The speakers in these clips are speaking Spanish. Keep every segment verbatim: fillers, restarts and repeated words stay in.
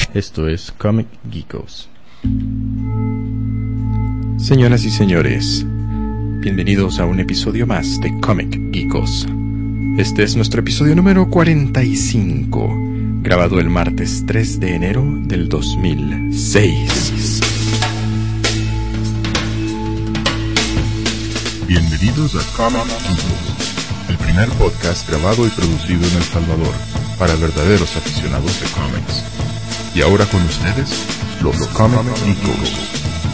Esto es Comic Geekos. Señoras y señores, bienvenidos a un episodio más de Comic Geekos. Este es nuestro episodio número cuarenta y cinco, grabado el martes tres de enero del dos mil seis. Bienvenidos a Comic Geekos, el primer podcast grabado y producido en El Salvador para verdaderos aficionados de cómics. Y ahora con ustedes, los Comic Geekos.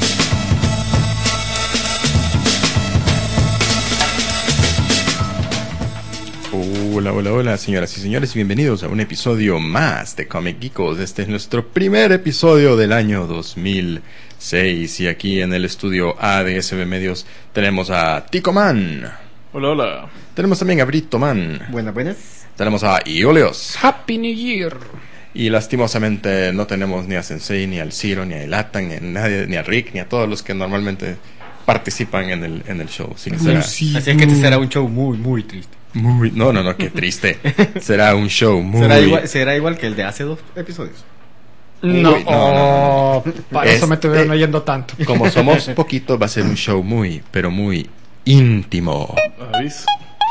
Hola, hola, hola, señoras y señores, y bienvenidos a un episodio más de Comic Geekos. Este es nuestro primer episodio del año dos mil seis, y aquí en el estudio A de S B Medios tenemos a Tico Man. Hola, hola. Tenemos también a Brito Man. Buenas, buenas. Tenemos a Ioleos. Happy New Year. Y lastimosamente no tenemos ni a Sensei, ni al Ciro, ni a Ilatan, ni a nadie, ni a Rick, ni a todos los que normalmente participan en el, en el show. Así que será, Así es que este será un show muy, muy triste. muy, no, no, no, qué triste. Será un show muy... ¿Será igual, será igual que el de hace dos episodios? No, Uy, no, no, no, para eso me Este- estuvieron oyendo tanto. Como somos poquitos, va a ser un show muy, pero muy íntimo. Aviso.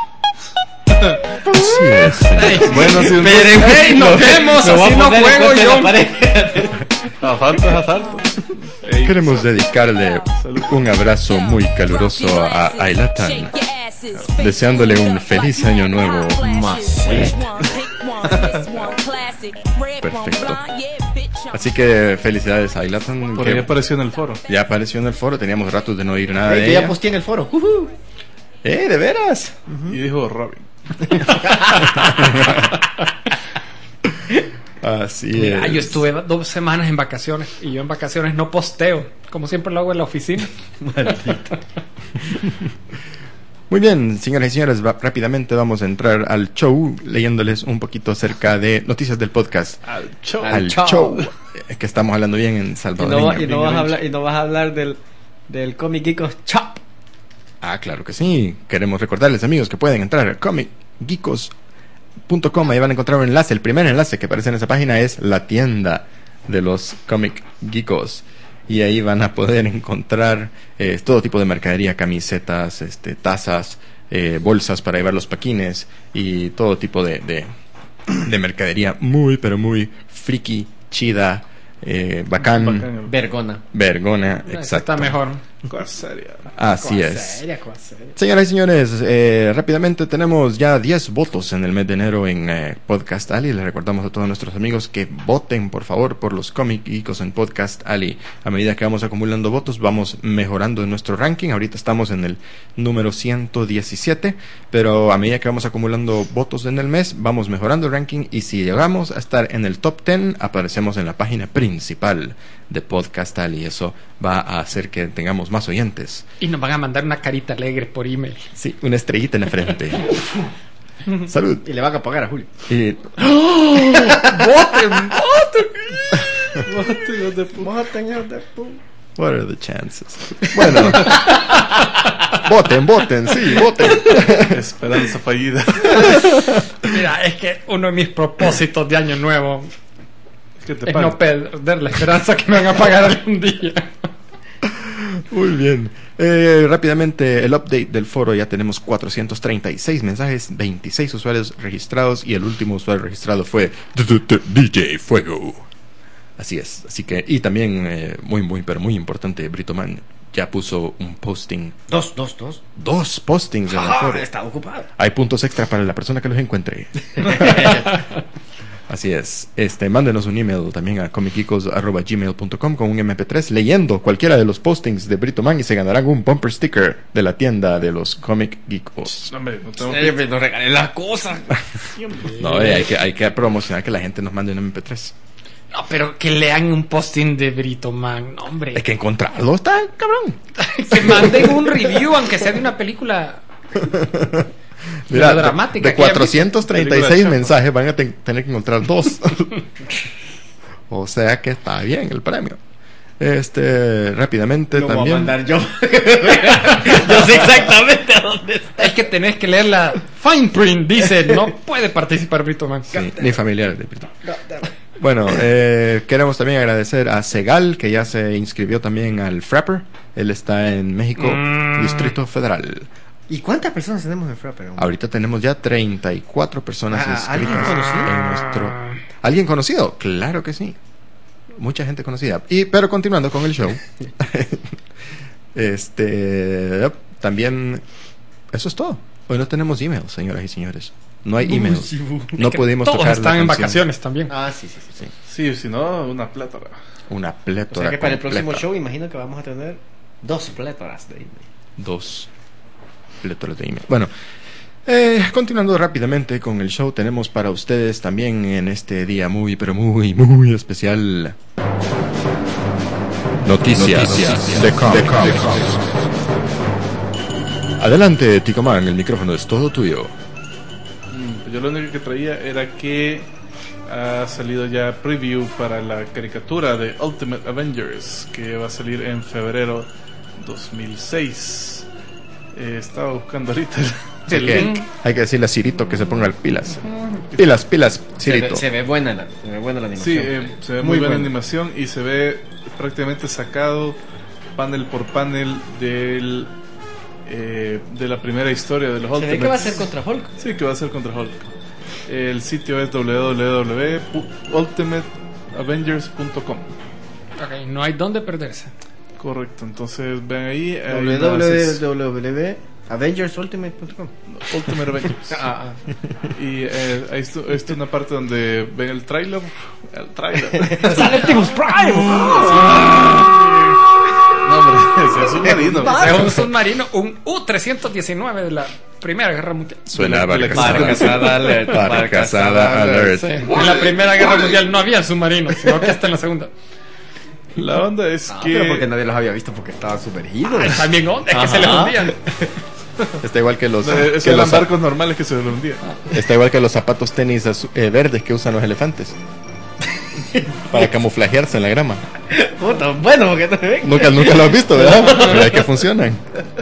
Así es. Bueno, si un Miren, ¡Ey, nos vemos! Me voy a Así no poner juego en yo. la pared. Asalto es asalto. Ey, Queremos dedicarle un abrazo muy caluroso a Ailatan, deseándole un feliz año nuevo más. Perfecto. Así que felicidades a Ailatan. por que ahí apareció en el foro. ya apareció en el foro, teníamos ratos de no oír nada Ey, de que ya ella. posteé en el foro. Ujú. ¡Eh, de veras! Y dijo Robin. Así Mira, es. yo estuve dos semanas en vacaciones y yo en vacaciones no posteo, como siempre lo hago en la oficina. Muy bien, señoras y señores, va- rápidamente vamos a entrar al show leyéndoles un poquito acerca de noticias del podcast. Al show. Al show. show. Es que estamos hablando bien en Y salvadoreño. no, va- y no vas a hablar, y no vas a hablar del, del Comic Geekos Chop. Ah, claro que sí. Queremos recordarles, amigos, que pueden entrar a comic geekos punto com. Ahí van a encontrar un enlace. El primer enlace que aparece en esa página es la tienda de los Comic Geekos. Y ahí van a poder encontrar eh, todo tipo de mercadería, camisetas, este, tazas, eh, bolsas para llevar los paquines y todo tipo de, de, de mercadería muy, pero muy friki, chida, eh, bacán, Bacán. Vergona. vergona, Eso exacto. está mejor. Cosa seria. Así Cosa es. seria, cosa seria. Señoras y señores, eh, rápidamente tenemos ya diez votos en el mes de enero en eh, Podcast Ali. Les recordamos a todos nuestros amigos que voten, por favor, por los Comic Geekos en Podcast Ali. A medida que vamos acumulando votos, vamos mejorando en nuestro ranking. Ahorita estamos en el número ciento diecisiete, pero a medida que vamos acumulando votos en el mes, vamos mejorando el ranking. Y si llegamos a estar en el top diez, aparecemos en la página principal de Podcast Ali. Eso va a hacer que tengamos más oyentes. Y nos van a mandar una carita alegre por email. Sí, una estrellita en la frente. Salud. Y le van a pagar a Julio. Y ¡Voten! what are the chances? Bueno. Voten, voten, sí, voten. Esperanza fallida. Mira, es que uno de mis propósitos de año nuevo ¿Qué te es pagan? no perder la esperanza que me van a pagar algún día. Muy bien. Eh, rápidamente, el update del foro. Ya tenemos cuatrocientos treinta y seis mensajes, veintiséis usuarios registrados, y el último usuario registrado fue D J Fuego. Así es. Así que, y también, eh, muy, muy, pero muy importante, Brito Man ya puso un posting, Dos, dos, dos. dos postings en el Ah, foro. está ocupado. Hay puntos extra para la persona que los encuentre. Así es. Este, mándenos un email también a comic geekos arroba gmail punto com con un eme pe tres leyendo cualquiera de los postings de Brito Man, y se ganarán un bumper sticker de la tienda de los Comic Geekos. No, hombre, no tengo Eh, que... Nos regalé las cosas. No, eh, hay que hay que promocionar que la gente nos mande un eme pe tres. No, pero que lean un posting de Brito Man, no, hombre. Hay que encontrarlo, está cabrón. Que manden un review, aunque sea de una película. Mira, La de- dramática de que hay. cuatrocientos treinta y seis Película de mensajes van a ten- tener que encontrar dos. O sea que está bien el premio. Este, rápidamente Lo voy a también. mandar yo. Yo sé exactamente a dónde está. Es que tenés que leer la fine print. Dice, no puede participar Brito Man. Sí, ni familiares de Brito. Bueno, eh, queremos también agradecer a Segal, que ya se inscribió también al Frapper. Él está en México, Mm. Distrito Federal. ¿Y cuántas personas tenemos en Frapper? Ahorita tenemos ya treinta y cuatro personas Ah, ¿alguien inscritas conocido? en nuestro... ¿Alguien conocido? Claro que sí. Mucha gente conocida. Y, pero continuando con el show. este... También... Eso es todo. Hoy no tenemos emails, señoras y señores. No hay emails. No Es que pudimos todos tocar la están en canción. vacaciones también. Ah, sí, sí, sí. Sí, si no, una plétora. Una O plétora sea que para el próximo completa. show imagino que vamos a tener dos plétoras de email. Dos plétoras de email. Bueno, eh, continuando rápidamente con el show, tenemos para ustedes también en este día muy, pero muy, muy especial. Noticias, Noticias de de cómics. cómics. Adelante, Ticoman, el micrófono es todo tuyo. Mm, Yo lo único que traía era que ha salido ya preview para la caricatura de Ultimate Avengers, que va a salir en febrero dos mil seis. Eh, estaba buscando ahorita el, Sí, el que link. hay que decirle a Cirito que se ponga el pilas. Pilas, pilas, Se ve, Cirito. se ve buena la, se ve buena la Sí, animación. eh, se ve muy, Muy buena buena. animación y se ve prácticamente sacado panel por panel del eh, de la primera historia de los Se ve Ultimates. que va a ser contra Hulk. Sí, que va a ser contra Hulk. El sitio es doble u doble u doble u punto ultimate avengers punto com. Ok, no hay dónde perderse. Correcto, entonces ven ahí. hay doble u una doble u ses- doble u doble u punto avengers ultimate punto com. Ultimate Avengers. Ah, ah. Y eh, ahí está, ahí está una parte donde ven el trailer. El trailer. ¡Sale Optimus Prime! No, hombre, ese es un marino. Es un submarino, un U trescientos diecinueve de la Primera Guerra Mundial. Suena a La- la- Barcazada alert. Barcazada alert. Sí, en la Primera Guerra Mundial no había submarinos, sino que hasta en la Segunda. La onda es Ah, que. pero porque nadie los había visto porque estaban sumergidos. Ay, también onda, es que se les Ajá. hundían. Está igual que los, No, esos que eran los, barcos normales que se lo hundían. está igual que los zapatos tenis azu- eh, verdes que usan los elefantes. Para camuflajearse en la grama. Puta, bueno, porque no ven. Nunca, nunca lo has visto, ¿verdad? Pero es que funcionan.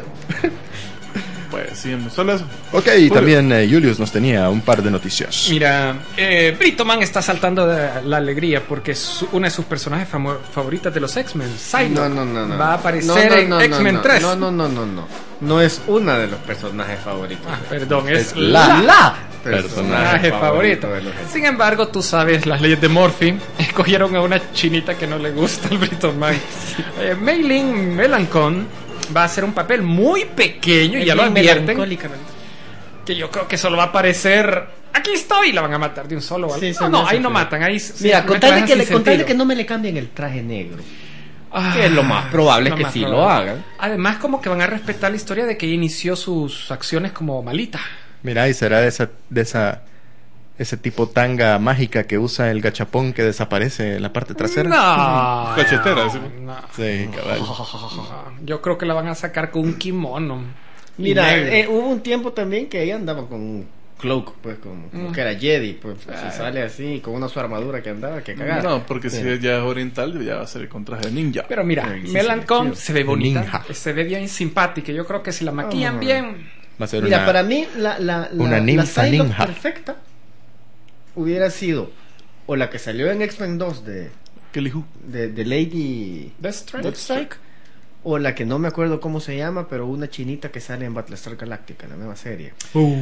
Pues sí, solo eso. Ok, y también eh, Julius nos tenía un par de noticias. Mira, eh, Brito Man está saltando de la alegría porque su- una de sus personajes famo- favoritas de los X-Men, Psylocke, No, no, no, no. va a aparecer No, no, en no, X-Men no, tres. No, no, no, no, no. No es una de los personajes favoritos. Ah, perdón, es, Es la- la, personaje personaje favorito. de los X-Men. Sin embargo, tú sabes las leyes de Murphy. Escogieron a una chinita que no le gusta al Brito Man. Eh, Mei Lin Melancon va a hacer un papel muy pequeño y ya lo advierten. Que yo creo que solo va a aparecer. Aquí estoy y la van a matar de un solo. o algo. Sí, se no, me no, hace ahí no que- matan. Ahí Mira, simplemente con tal de dejan que, sin le, con tal de sentido. que no me le cambien el traje negro. Ah, que es lo más probable lo que más sí lo probable. hagan. Además, como que van a respetar la historia de que ella inició sus acciones como malita. Mira, y será de esa, de esa, ese tipo tanga mágica que usa el gachapón que desaparece en la parte trasera. No. Cachetera, sí. no, Sí, cabal. no. Yo creo que la van a sacar con un kimono. y Mira, negro. eh, hubo un tiempo también que ella andaba con un cloak, pues, como, como Mm. que era Jedi, pues, Ah. si sale así, con una su armadura que andaba, que cagada. No, porque si Mira. ya es oriental, ya va a ser con traje de ninja. Pero mira, Sí, sí, Melancon sí. se ve bonita, Ninja. se ve bien simpática. Yo creo que si la maquillan Ah. bien, Va a ser Mira, una... para mí, la, la, la, una la ninfa Psylocke ninja. perfecta hubiera sido o la que salió en X-Men dos de, Kelly Who. de, de Lady Deathstrike. Deathstrike, o la que no me acuerdo cómo se llama, pero una chinita que sale en Battlestar Galactica, la nueva serie.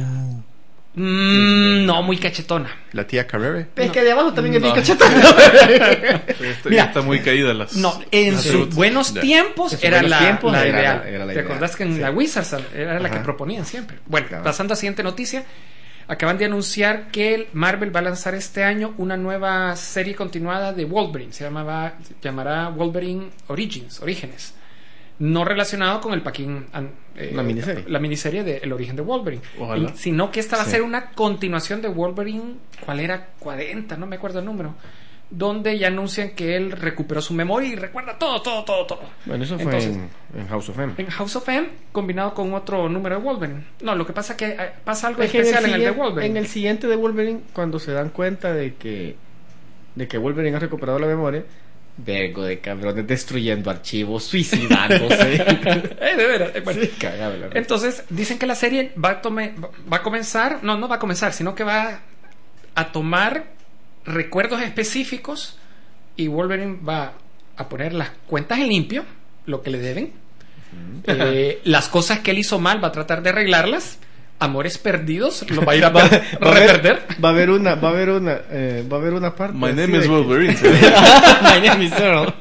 Mm, no, muy cachetona. La tía Carrere. Es que de abajo también es bien No. cachetona. Está, Mira. está muy caída las. No, en las sus frutas. buenos Ya. tiempos En sus era buenos la, tiempos la era ideal. la- era la ¿Te ideal. acordás que en Sí. la Wizards era la que Ajá. proponían siempre? Bueno, Claro. pasando a la siguiente noticia. Acaban de anunciar que el Marvel va a lanzar este año una nueva serie continuada de Wolverine. Se llamaba, se llamará Wolverine Origins, Orígenes. No relacionado con el Paquín, an- eh, La miniserie. la miniserie de El origen de Wolverine. Ojalá. Y- sino que esta va a Sí. ser una continuación de Wolverine, ¿cuál era? cuarenta, no me acuerdo el número. Donde ya anuncian que él recuperó su memoria y recuerda todo, todo, todo, todo. Bueno, eso fue Entonces, en, en House of M. en House of M combinado con otro número de Wolverine. No, lo que pasa es que eh, pasa algo Es que en el, especial en el, de siguiente, Wolverine. en el siguiente de Wolverine, cuando se dan cuenta de que de que Wolverine ha recuperado la memoria, vergo de cabrones destruyendo archivos, suicidándose. Eh, de veras. eh, bueno. Sí, cagado, la verdad. Entonces, dicen que la serie va a, tome- va a comenzar, no, no va a comenzar, sino que va a tomar recuerdos específicos y Wolverine va a poner las cuentas en limpio, lo que le deben. Uh-huh. eh, las cosas que él hizo mal va a tratar de arreglarlas. Amores perdidos lo va a ir a, va, per- va reperder. Va a haber una, va a haber una, eh, va a haber una parte. My name is que... Wolverine. My name is Earl.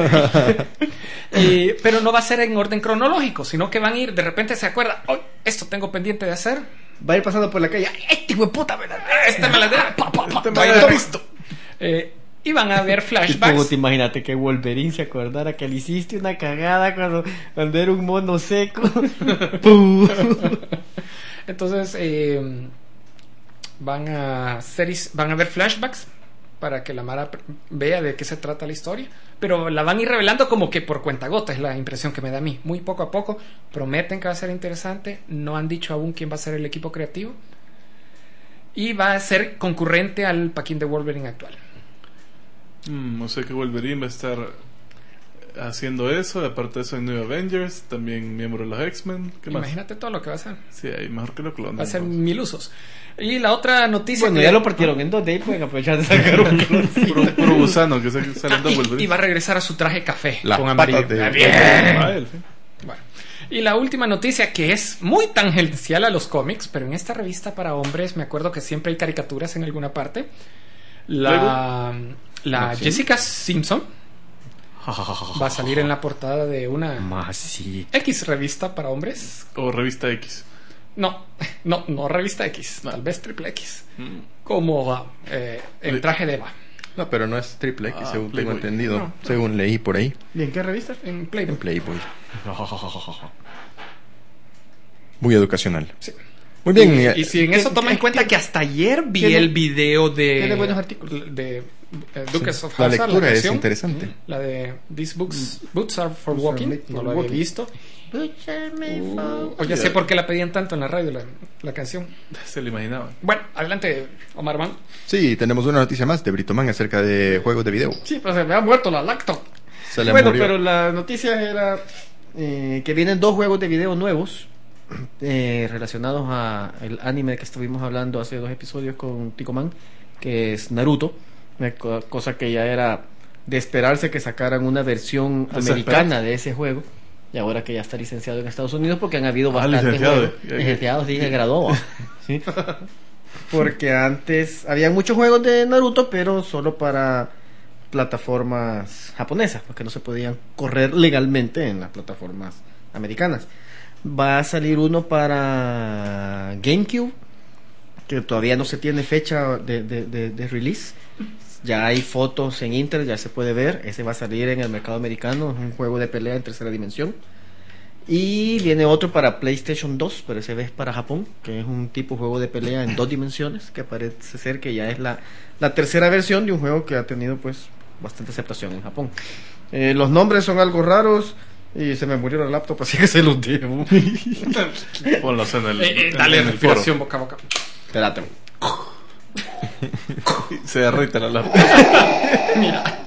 eh, pero no va a ser en orden cronológico, sino que van a ir, de repente se acuerda, oh, esto tengo pendiente de hacer. Va a ir pasando por la calle. Este hijo de puta, ¿verdad? Este me la debe. Pa, pa, pa, Este va a me ir la re- visto. Eh, y van a ver Y flashbacks. tú te imagínate que Wolverine se acordara que le hiciste una cagada cuando, cuando era un mono seco. ¡Pum! Entonces eh, van a hacer, van a ver flashbacks para que la Mara vea de qué se trata la historia, pero la van a ir revelando como que por cuentagotas, es la impresión que me da a mí, muy poco a poco. Prometen que va a ser interesante, no han dicho aún quién va a ser el equipo creativo y va a ser concurrente al paquín de Wolverine actual. Mm, o sea que Wolverine va a estar haciendo eso. Aparte de eso, en New Avengers, también miembro de los X-Men. ¿Qué más? Imagínate todo lo que va a hacer. Sí, ahí mejor que lo clonen. Va a ser pues. mil usos. Y la otra noticia. Bueno, que ya lo partieron en dos, de ahí pueden aprovechar de sacar un Puro, puro gusano que se- sale en dos y, y Wolverine. va a regresar a su traje café Las con amarillo. patas de- Ah, bien. Ah, el fin. Bueno. Y la última noticia, que es muy tangencial a los cómics, pero en esta revista para hombres me acuerdo que siempre hay caricaturas en alguna parte. La, la ¿Sí? Jessica Simpson va a salir en la portada de una Más sí. X revista para hombres. O revista X. No, no, no revista X, No. tal vez triple X. Mm. Como eh, en traje de Eva, No, pero no es triple X, Ah, según Playboy. tengo entendido. No. Según leí por ahí. ¿Y en qué revista? en En Playboy. Playboy. Muy educacional. Sí. Muy bien. Y, eh, y si en eso toman en cuenta que hasta ayer vi tiene- el video de tiene buenos artículos. de eh, Duchess of la Hazzard, lectura es canción, interesante. la de These books boots are for Boots are walking, made for no lo había walking. visto. Uh, o ya sé por qué la pedían tanto en la radio la, la canción. Se lo imaginaba. Bueno, adelante, Omar Man. Sí, tenemos una noticia más de Britoman acerca de juegos de video. Sí, pero se me ha muerto la lacto. Se le Bueno, murió. pero la noticia era eh, que vienen dos juegos de video nuevos eh, relacionados a el anime que estuvimos hablando hace dos episodios con Ticoman, que es Naruto, una co- cosa que ya era de esperarse que sacaran una versión Desesperante. americana de ese juego. Y ahora que ya está licenciado en Estados Unidos, porque han habido Ah, bastantes licenciado, juegos. eh. Licenciados, dije, graduó. ¿Sí? Porque antes había muchos juegos de Naruto, pero solo para plataformas japonesas, porque no se podían correr legalmente en las plataformas americanas. Va a salir uno para GameCube, que todavía no se tiene fecha de, de, de, de release. Ya hay fotos en internet, ya se puede ver. Ese va a salir en el mercado americano, es un juego de pelea en tercera dimensión. Y viene otro para PlayStation dos, pero ese es para Japón, que es un tipo de juego de pelea en dos dimensiones, que parece ser que ya es la, la tercera versión de un juego que ha tenido pues bastante aceptación en Japón. Eh, los nombres son algo raros y se me murió la laptop, así que se los digo. Ponlos en el, Eh, eh, en- dale en el respiración foro. boca a boca. Espérate. Se derrite la laptop. Mira,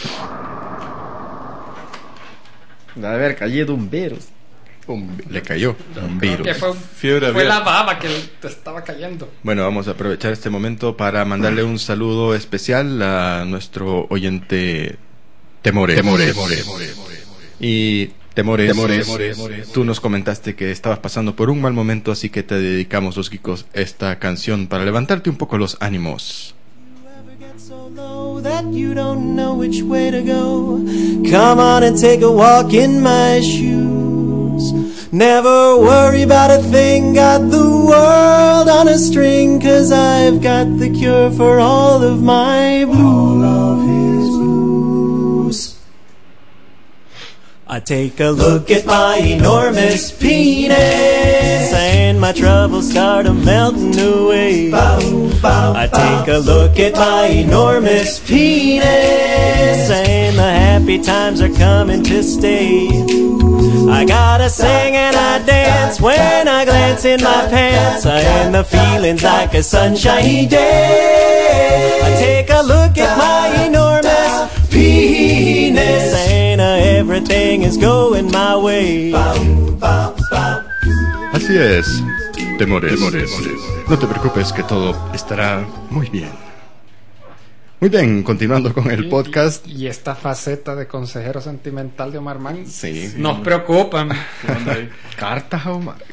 A ver, calle de un virus. Pum, le cayó un virus. que fue, Fiebre fue la abierta. baba que te estaba cayendo. Bueno, vamos a aprovechar este momento para mandarle un saludo especial a nuestro oyente Temores. Temores. Y Temores, Temores, tú nos comentaste que estabas pasando por un mal momento, así que te dedicamos, los geekos, esta canción para levantarte un poco los ánimos. So low that you don't know which way to go. Come on and take a walk in my shoes. Never worry about a thing, got the world on a string, 'cause I've got the cure for all of my blues. All of his blues. I take a look at my enormous penis, and my troubles start a melting away. I take a look at my enormous penis, and the happy times are coming to stay. I gotta sing and I dance when I glance in my pants, and the feeling's like a sunshiny day. I take a look at my enormous penis, and uh, everything is going my way. Así es, Temores. No te preocupes, que todo estará muy bien. Muy bien, continuando con el podcast. Y, y esta faceta de consejero sentimental de Omar Mann Sí. sí nos preocupan. Cartas a Omar.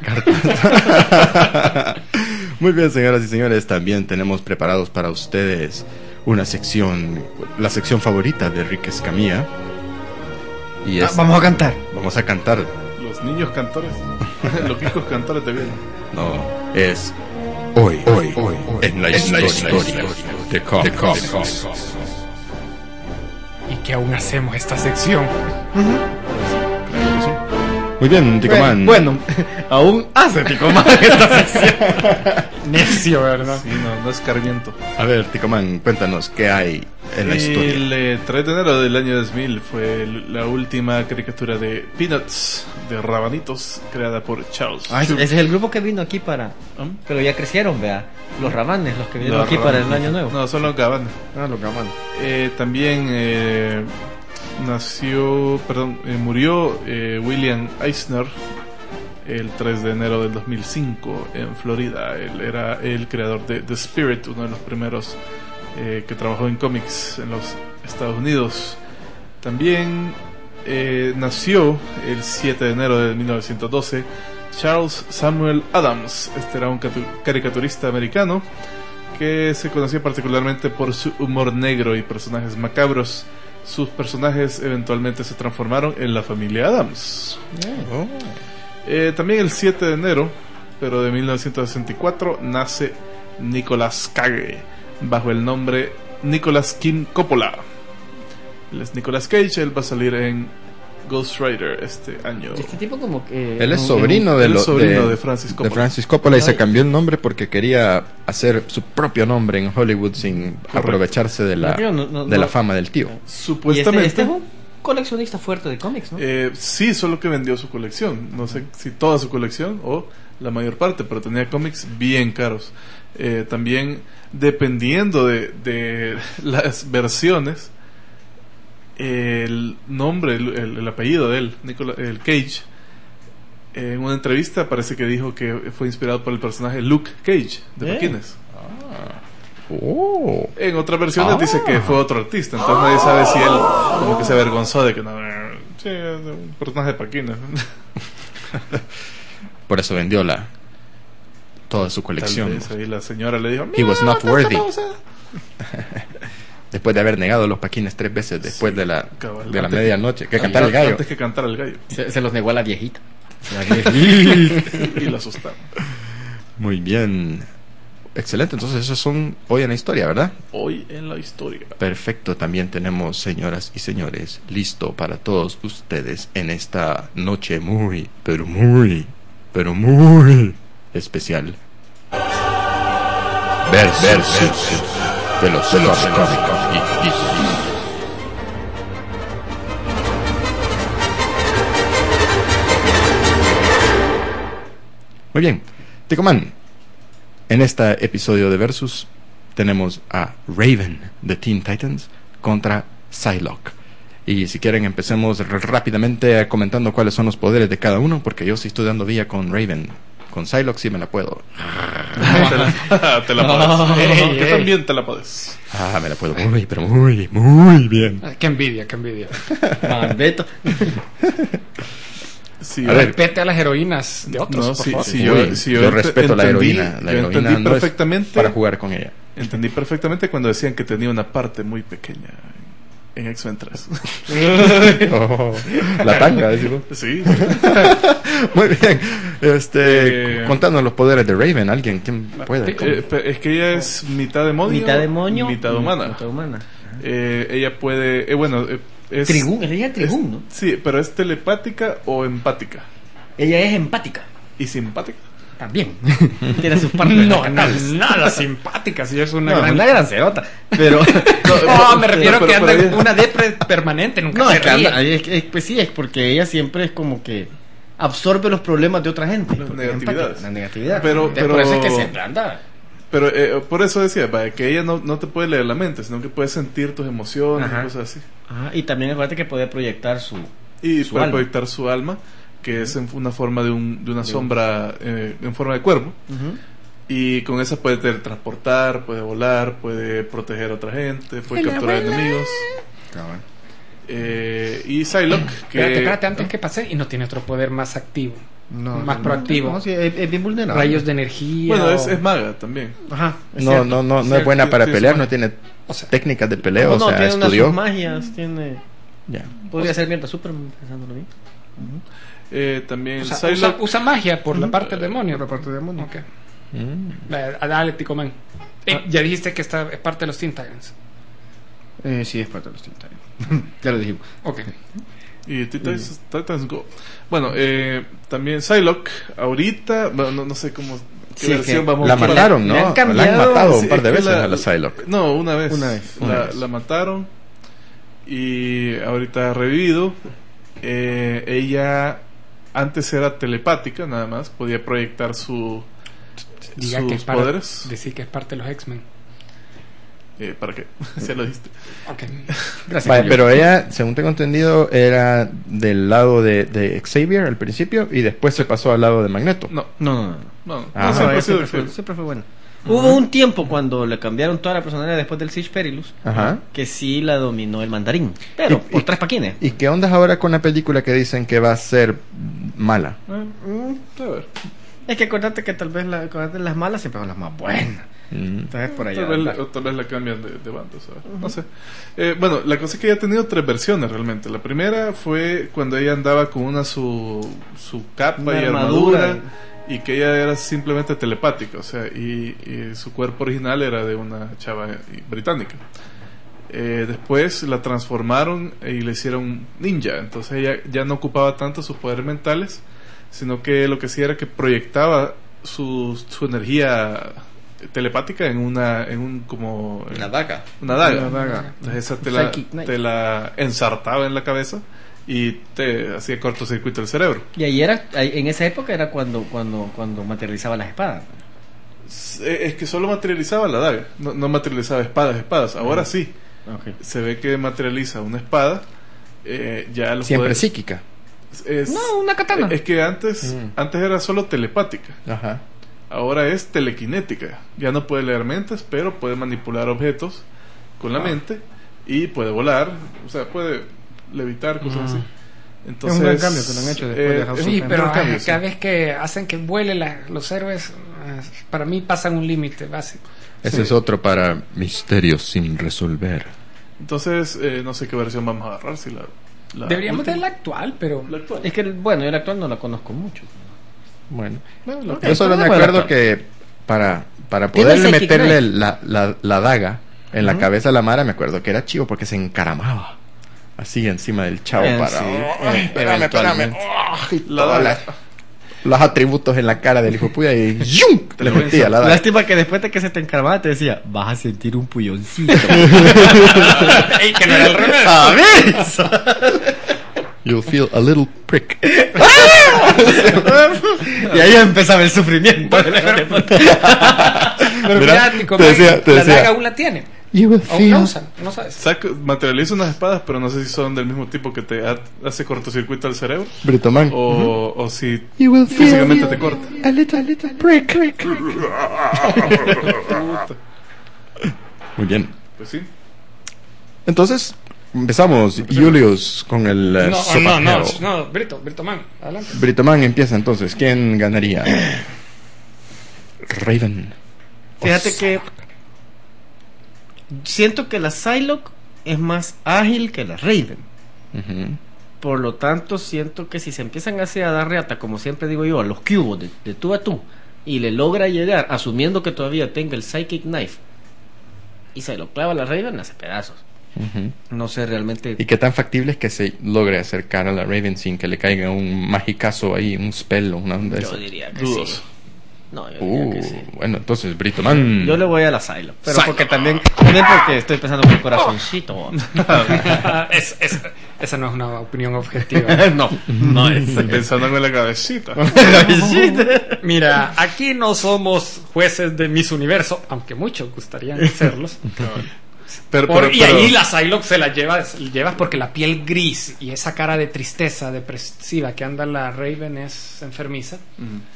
Muy bien, señoras y señores, también tenemos preparados para ustedes una sección, la sección favorita de Rick Escamilla. Y es, Ah, vamos a cantar. vamos a cantar. Los niños cantores. Los hijos cantores de vida. No, es hoy, hoy, hoy, en la, en la historia de cómics. Y que aún hacemos esta sección. Muy bien, Ticoman. Bueno, aún hace Ticoman esta sección. Necio, ¿verdad? Sí, no, no es carmiento. A ver, Ticoman, cuéntanos qué hay en la historia. El eh, tres de enero del año dos mil fue el- la última caricatura de Peanuts, de Rabanitos, creada por Charles. Ah, ese es el grupo que vino aquí para... ¿Mm? Pero ya crecieron, vea. Los Ramanes, los que vinieron Los aquí para el Rabanes. año nuevo. No, son los Gabanes. Ah, los Ramanes. Eh, también eh, nació, perdón, eh, murió eh, William Eisner el tres de enero del dos mil cinco en Florida. Él era el creador de The Spirit, uno de los primeros eh, que trabajó en cómics en los Estados Unidos. También eh, nació el siete de enero de mil novecientos doce Charles Samuel Adams. Este era un catu- caricaturista americano que se conocía particularmente por su humor negro y personajes macabros. Sus personajes eventualmente se transformaron en la familia Adams. Oh. Eh, también el siete de enero, pero de mil novecientos sesenta y cuatro, nace Nicolas Cage, bajo el nombre Nicolas King Coppola. Él es Nicolas Cage, él va a salir en Ghost Rider este año. Este tipo como que... Él es un- sobrino, él de, es lo- sobrino de, de Francis Coppola. de Francis Coppola y se Ay. cambió el nombre porque quería hacer su propio nombre en Hollywood sin aprovecharse de la, No, no, no, de la no. fama del tío. Y este, Supuestamente. este es un coleccionista fuerte de cómics, ¿no? Eh, sí, solo que vendió su colección. No sé si toda su colección o la mayor parte, pero tenía cómics bien caros. Eh, también, dependiendo de, de las versiones, el nombre, el, el- el apellido de él, Nicola, el Cage, eh, en una entrevista parece que dijo que fue inspirado por el personaje Luke Cage de Eh. Paquines. Oh. En otras versiones Ah. dice que fue otro artista, entonces nadie sabe si él como que se avergonzó de que no, sí, es un personaje de Paquines. Por eso vendió la toda su Tal colección. vez ahí la señora le dijo, He was not "Mira, worthy." esta cosa". Después de haber negado los paquines tres veces después Sí, de la cabal. de la Antes- medianoche. Que antes- cantar el gallo. Antes que cantar el gallo. Se, se los negó a la viejita. Y lo asustaron. Muy bien. Excelente, entonces esos son hoy en la historia, ¿verdad? Hoy en la historia. Perfecto, también tenemos, señoras y señores, listo para todos ustedes en esta noche muy, pero muy, pero muy especial. Versus, versus de los, de los cómicos y- y- Muy bien, Ticoman, en este episodio de Versus tenemos a Raven de Teen Titans contra Psylocke. Y si quieren empecemos r- rápidamente comentando cuáles son los poderes de cada uno, porque yo sí estoy dando vía con Raven. Con Psylocke sí me la puedo. te la, te la podes. Ey, que ey. también te la podes. Ah, me la puedo muy, pero muy, muy bien. Ah, Qué envidia, qué envidia. Malbeto. Sí, A ver, Respete a las heroínas de otros, no, por sí, favor. sí, Uy, yo, sí, yo, ent- respeto la entendí- heroína. La yo heroína entendí no es perfectamente. para jugar con ella. Entendí perfectamente cuando decían que tenía una parte muy pequeña en X-Men tres. Oh, la tanga, decimos. Sí. Muy bien. Este, Eh, contando los poderes de Raven, alguien, ¿quién puede? Eh, pe- es que ella es mitad demonio, Mitad demonio. mitad humana. Mitad humana. Eh, ella puede, eh, bueno, eh, es Trigún, ella es Trigún, es- ¿no? Sí, pero es telepática o empática. Ella es empática. Y simpática. También. Tiene sus partes. No, no, naturales. nada simpática, si es una No, gran... una gran cerota. Pero. No, me refiero pero- que anda pero ella- con una depre permanente, nunca No, se es que ríe. anda- es que- es- pues sí, es porque ella siempre es como que absorbe los problemas de otra gente. Las porque es negatividades. empática, La negatividad. Pero- Entonces, pero- por eso es que siempre anda. Pero eh, por eso decía, vaya, que ella no, no te puede leer la mente, sino que puede sentir tus emociones Ajá. y cosas así. Ajá, y también acuérdate que puede proyectar su. Y Su puede alma. proyectar su alma, que es en una forma de, un, de una sombra eh, en forma de cuervo. Ujú. Y con esa puede teletransportar, puede volar, puede proteger a otra gente, puede capturar enemigos. Cabal. Eh, y Psylocke, que... Espérate, espérate, antes que pase, y no tiene otro poder más activo, No, más no, proactivo. no, sí, es, es bien vulnerable. Rayos de energía. Bueno, o- es, es maga también. Ajá. es No, cierto. no, no, no es Cierto, buena sí, para sí, pelear, sí. no tiene O sea, técnicas de peleo, No, o no, sea, tiene unas estudió. sus magias, tiene... Ya. Podría ser mierda Superman, pensándolo bien. Eh, también o sea, usa, Psylocke... usa magia por la parte demonio. Por la parte demonio. Ok. Mm. Eh, Dale, Tico Man. Eh, ya dijiste que esta es parte de los Teen Titans. Eh, sí, es parte de los Teen Titans. Ya lo dijimos. Ok. Y Titans, Titans Go. Bueno, eh, también Psylocke, ahorita, bueno, no, no sé cómo... ¿Qué Sí, versión que vamos La a poner? mataron, le ¿no? han La han cambiado- matado Sí, un par es de que veces la- a la Psylocke. No, una vez. Una vez, una la, vez. la mataron y ahorita ha revivido. Eh, ella antes era telepática, nada más. Podía proyectar su, Diga sus que es para, poderes. decir que es parte de los X-Men. Eh, ¿Para qué? Ya lo diste. Ok. Gracias. Vale, Julio. pero ella, según tengo entendido, era del lado de, de Xavier al principio y después se pasó al lado de Magneto. No, No, no, no. no, no. Ah, no, siempre ella ha sido siempre, fue, Xavier. siempre fue buena. Hubo un tiempo cuando le cambiaron toda la personalidad después del Siege Perilous, Ajá. que sí la dominó el mandarín. Pero Y- por y- tres paquines. ¿Y qué onda ahora con la película que dicen que va a ser mala? Eh, a ver. Es que acordate que tal vez la, acordate, las malas siempre son las más buenas. Mm. Entonces por allá. Tal vez, la, anda. o tal vez la cambian de, de banda, ¿sabes? No sé. Eh, bueno, la cosa es que ella ha tenido tres versiones realmente. La primera fue cuando ella andaba con una su, su capa Una y armadura. armadura y que ella era simplemente telepática, o sea, y, y su cuerpo original era de una chava británica. Eh, después la transformaron y le hicieron ninja, entonces ella ya no ocupaba tanto sus poderes mentales, sino que lo que hacía era que proyectaba su, su energía telepática en una en un como Una daga. una daga. Una daga. Entonces esa te la, Psychic knife. te la ensartaba en la cabeza y te hacía cortocircuito el cerebro. Y ahí era, ahí- en esa época era cuando, cuando, cuando materializaba las espadas. Es es que solo materializaba la daga, no, no materializaba espadas, espadas. Ahora sí, Okay. se ve que materializa una espada. Eh, ya los Siempre poderes- psíquica. es- No, una katana. Es que antes, Mm. antes era solo telepática. Ajá. Ahora es telequinética. Ya no puede leer mentes, pero puede manipular objetos con la Ah. mente y puede volar, o sea, puede levitar, cosas Mm. así. Entonces, Es un gran cambio que lo han hecho después de House of Sí, Super pero gran cambio, eh, sí. cada vez que hacen que vuele la- los héroes, eh, para mí pasan un límite básico. Ese Sí. es otro para misterios sin resolver. Entonces, eh, no sé qué versión vamos a agarrar, si la, la Deberíamos última. de la actual, pero La actual. Es que, bueno, yo la actual no la conozco mucho. Bueno. No, la- Ok. Yo solo me podemos acuerdo adaptar. que para, para Tiene poderle Psychic meterle Knife. la, la, la daga en la Ujú. cabeza a la Mara, me acuerdo que era chivo porque se encaramaba así encima del chavo Eh, para... sí, Ay, eh, espérame, espérame. eventualmente. Ay, La todas daga. las- los atributos en la cara del hijo puya y ¡yum! Te le lo voy a metía la daga. Lástima que después de que se te encarvaba te decía, vas a sentir un pulloncito. Ey, que no era al revés. A ver. You'll feel a little prick. Y ahí empezaba el sufrimiento. Pero Mira, mira, Tico te Man, decía- te la decía. daga aún la tiene. You will Aún la feel... usan, no sabes. Saca- materializa unas espadas, pero no sé si son del mismo tipo que te ha- hace cortocircuito al cerebro Britoman. o, o si You will feel físicamente te corta. a little, a little prick. Muy bien. Pues sí. Entonces, empezamos, Julius, con el eh, No, no, Sopa no, Hero. no, Brito, Brito Man, adelante. Britoman empieza entonces. ¿Quién ganaría? Raven. Fíjate que siento que la Psylocke es más ágil que la Raven. Ujú. Por lo tanto, siento que si se empiezan así a dar reata, como siempre digo yo, a los cubos de, de tú a tú, y le logra llegar, asumiendo que todavía tenga el Psychic Knife, y se lo clava a la Raven, hace pedazos. Ujú. No sé realmente. ¿Y qué tan factible es que se logre acercar a la Raven sin que le caiga un magicazo ahí, un spell o una onda de Yo eso? diría que Dudoso. sí. No, yo Uh, diría que sí. Bueno, entonces, Britoman. Yo le voy a la Psylocke, pero Psylocke. porque también, también porque estoy pensando con el corazoncito. es, es- esa no es una opinión objetiva. no, no es. Pensando en la cabecita. Mira, aquí no somos jueces de Miss Universo, aunque muchos gustarían serlos. Pero, Por- pero- y pero- ahí la Psylocke se la llevas, llevas porque la piel gris y esa cara de tristeza, depresiva que anda la Raven es enfermiza. Ujú.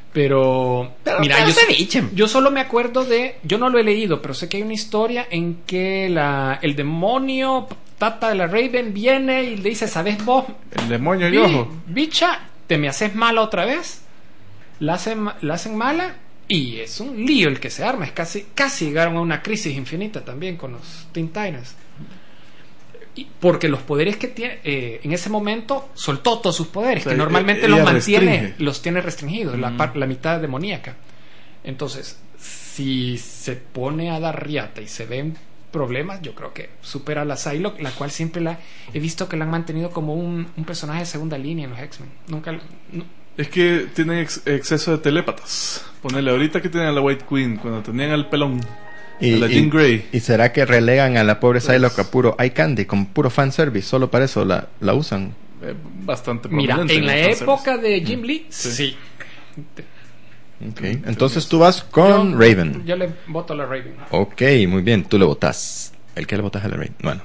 Pero, Pero- mira, pero yo, ceviche. yo solo me acuerdo de, yo no lo he leído, pero sé que hay una historia en que la, el demonio tata de la Raven viene y le dice, ¿sabes vos? El demonio y Bi- ojo. bicha, te me haces mala otra vez, la hacen, ma- la hacen mala y es un lío el que se arma. Es casi, casi llegaron a una crisis infinita también con los Teen Titans. Y porque los poderes que tiene, eh, en ese momento soltó todos sus poderes, O sea, que normalmente ella los mantiene, restringe. los tiene restringidos, la, Mm. par- la mitad demoníaca. Entonces, si se pone a dar riata y se ven problemas, yo creo que supera a la Psylocke, la cual siempre la he visto que la han mantenido como un, un personaje de segunda línea en los X-Men. Nunca, no- Es que tienen ex- exceso de telépatas. Ponele ahorita que tienen a la White Queen, cuando tenían al pelón, Y, a la y- Jean Grey. ¿Y será que relegan a la pobre Psylocke a puro eye candy, con puro fanservice? Solo para eso la, la usan. eh, bastante Mira, prominente en la los fanservice. época de Jim Lee, Sí. sí. Ok. Entonces tú vas con Yo- Raven. Yo le voto a la Raven. Ok, muy bien. Tú le votas. ¿El que le votas a la Raven? Bueno.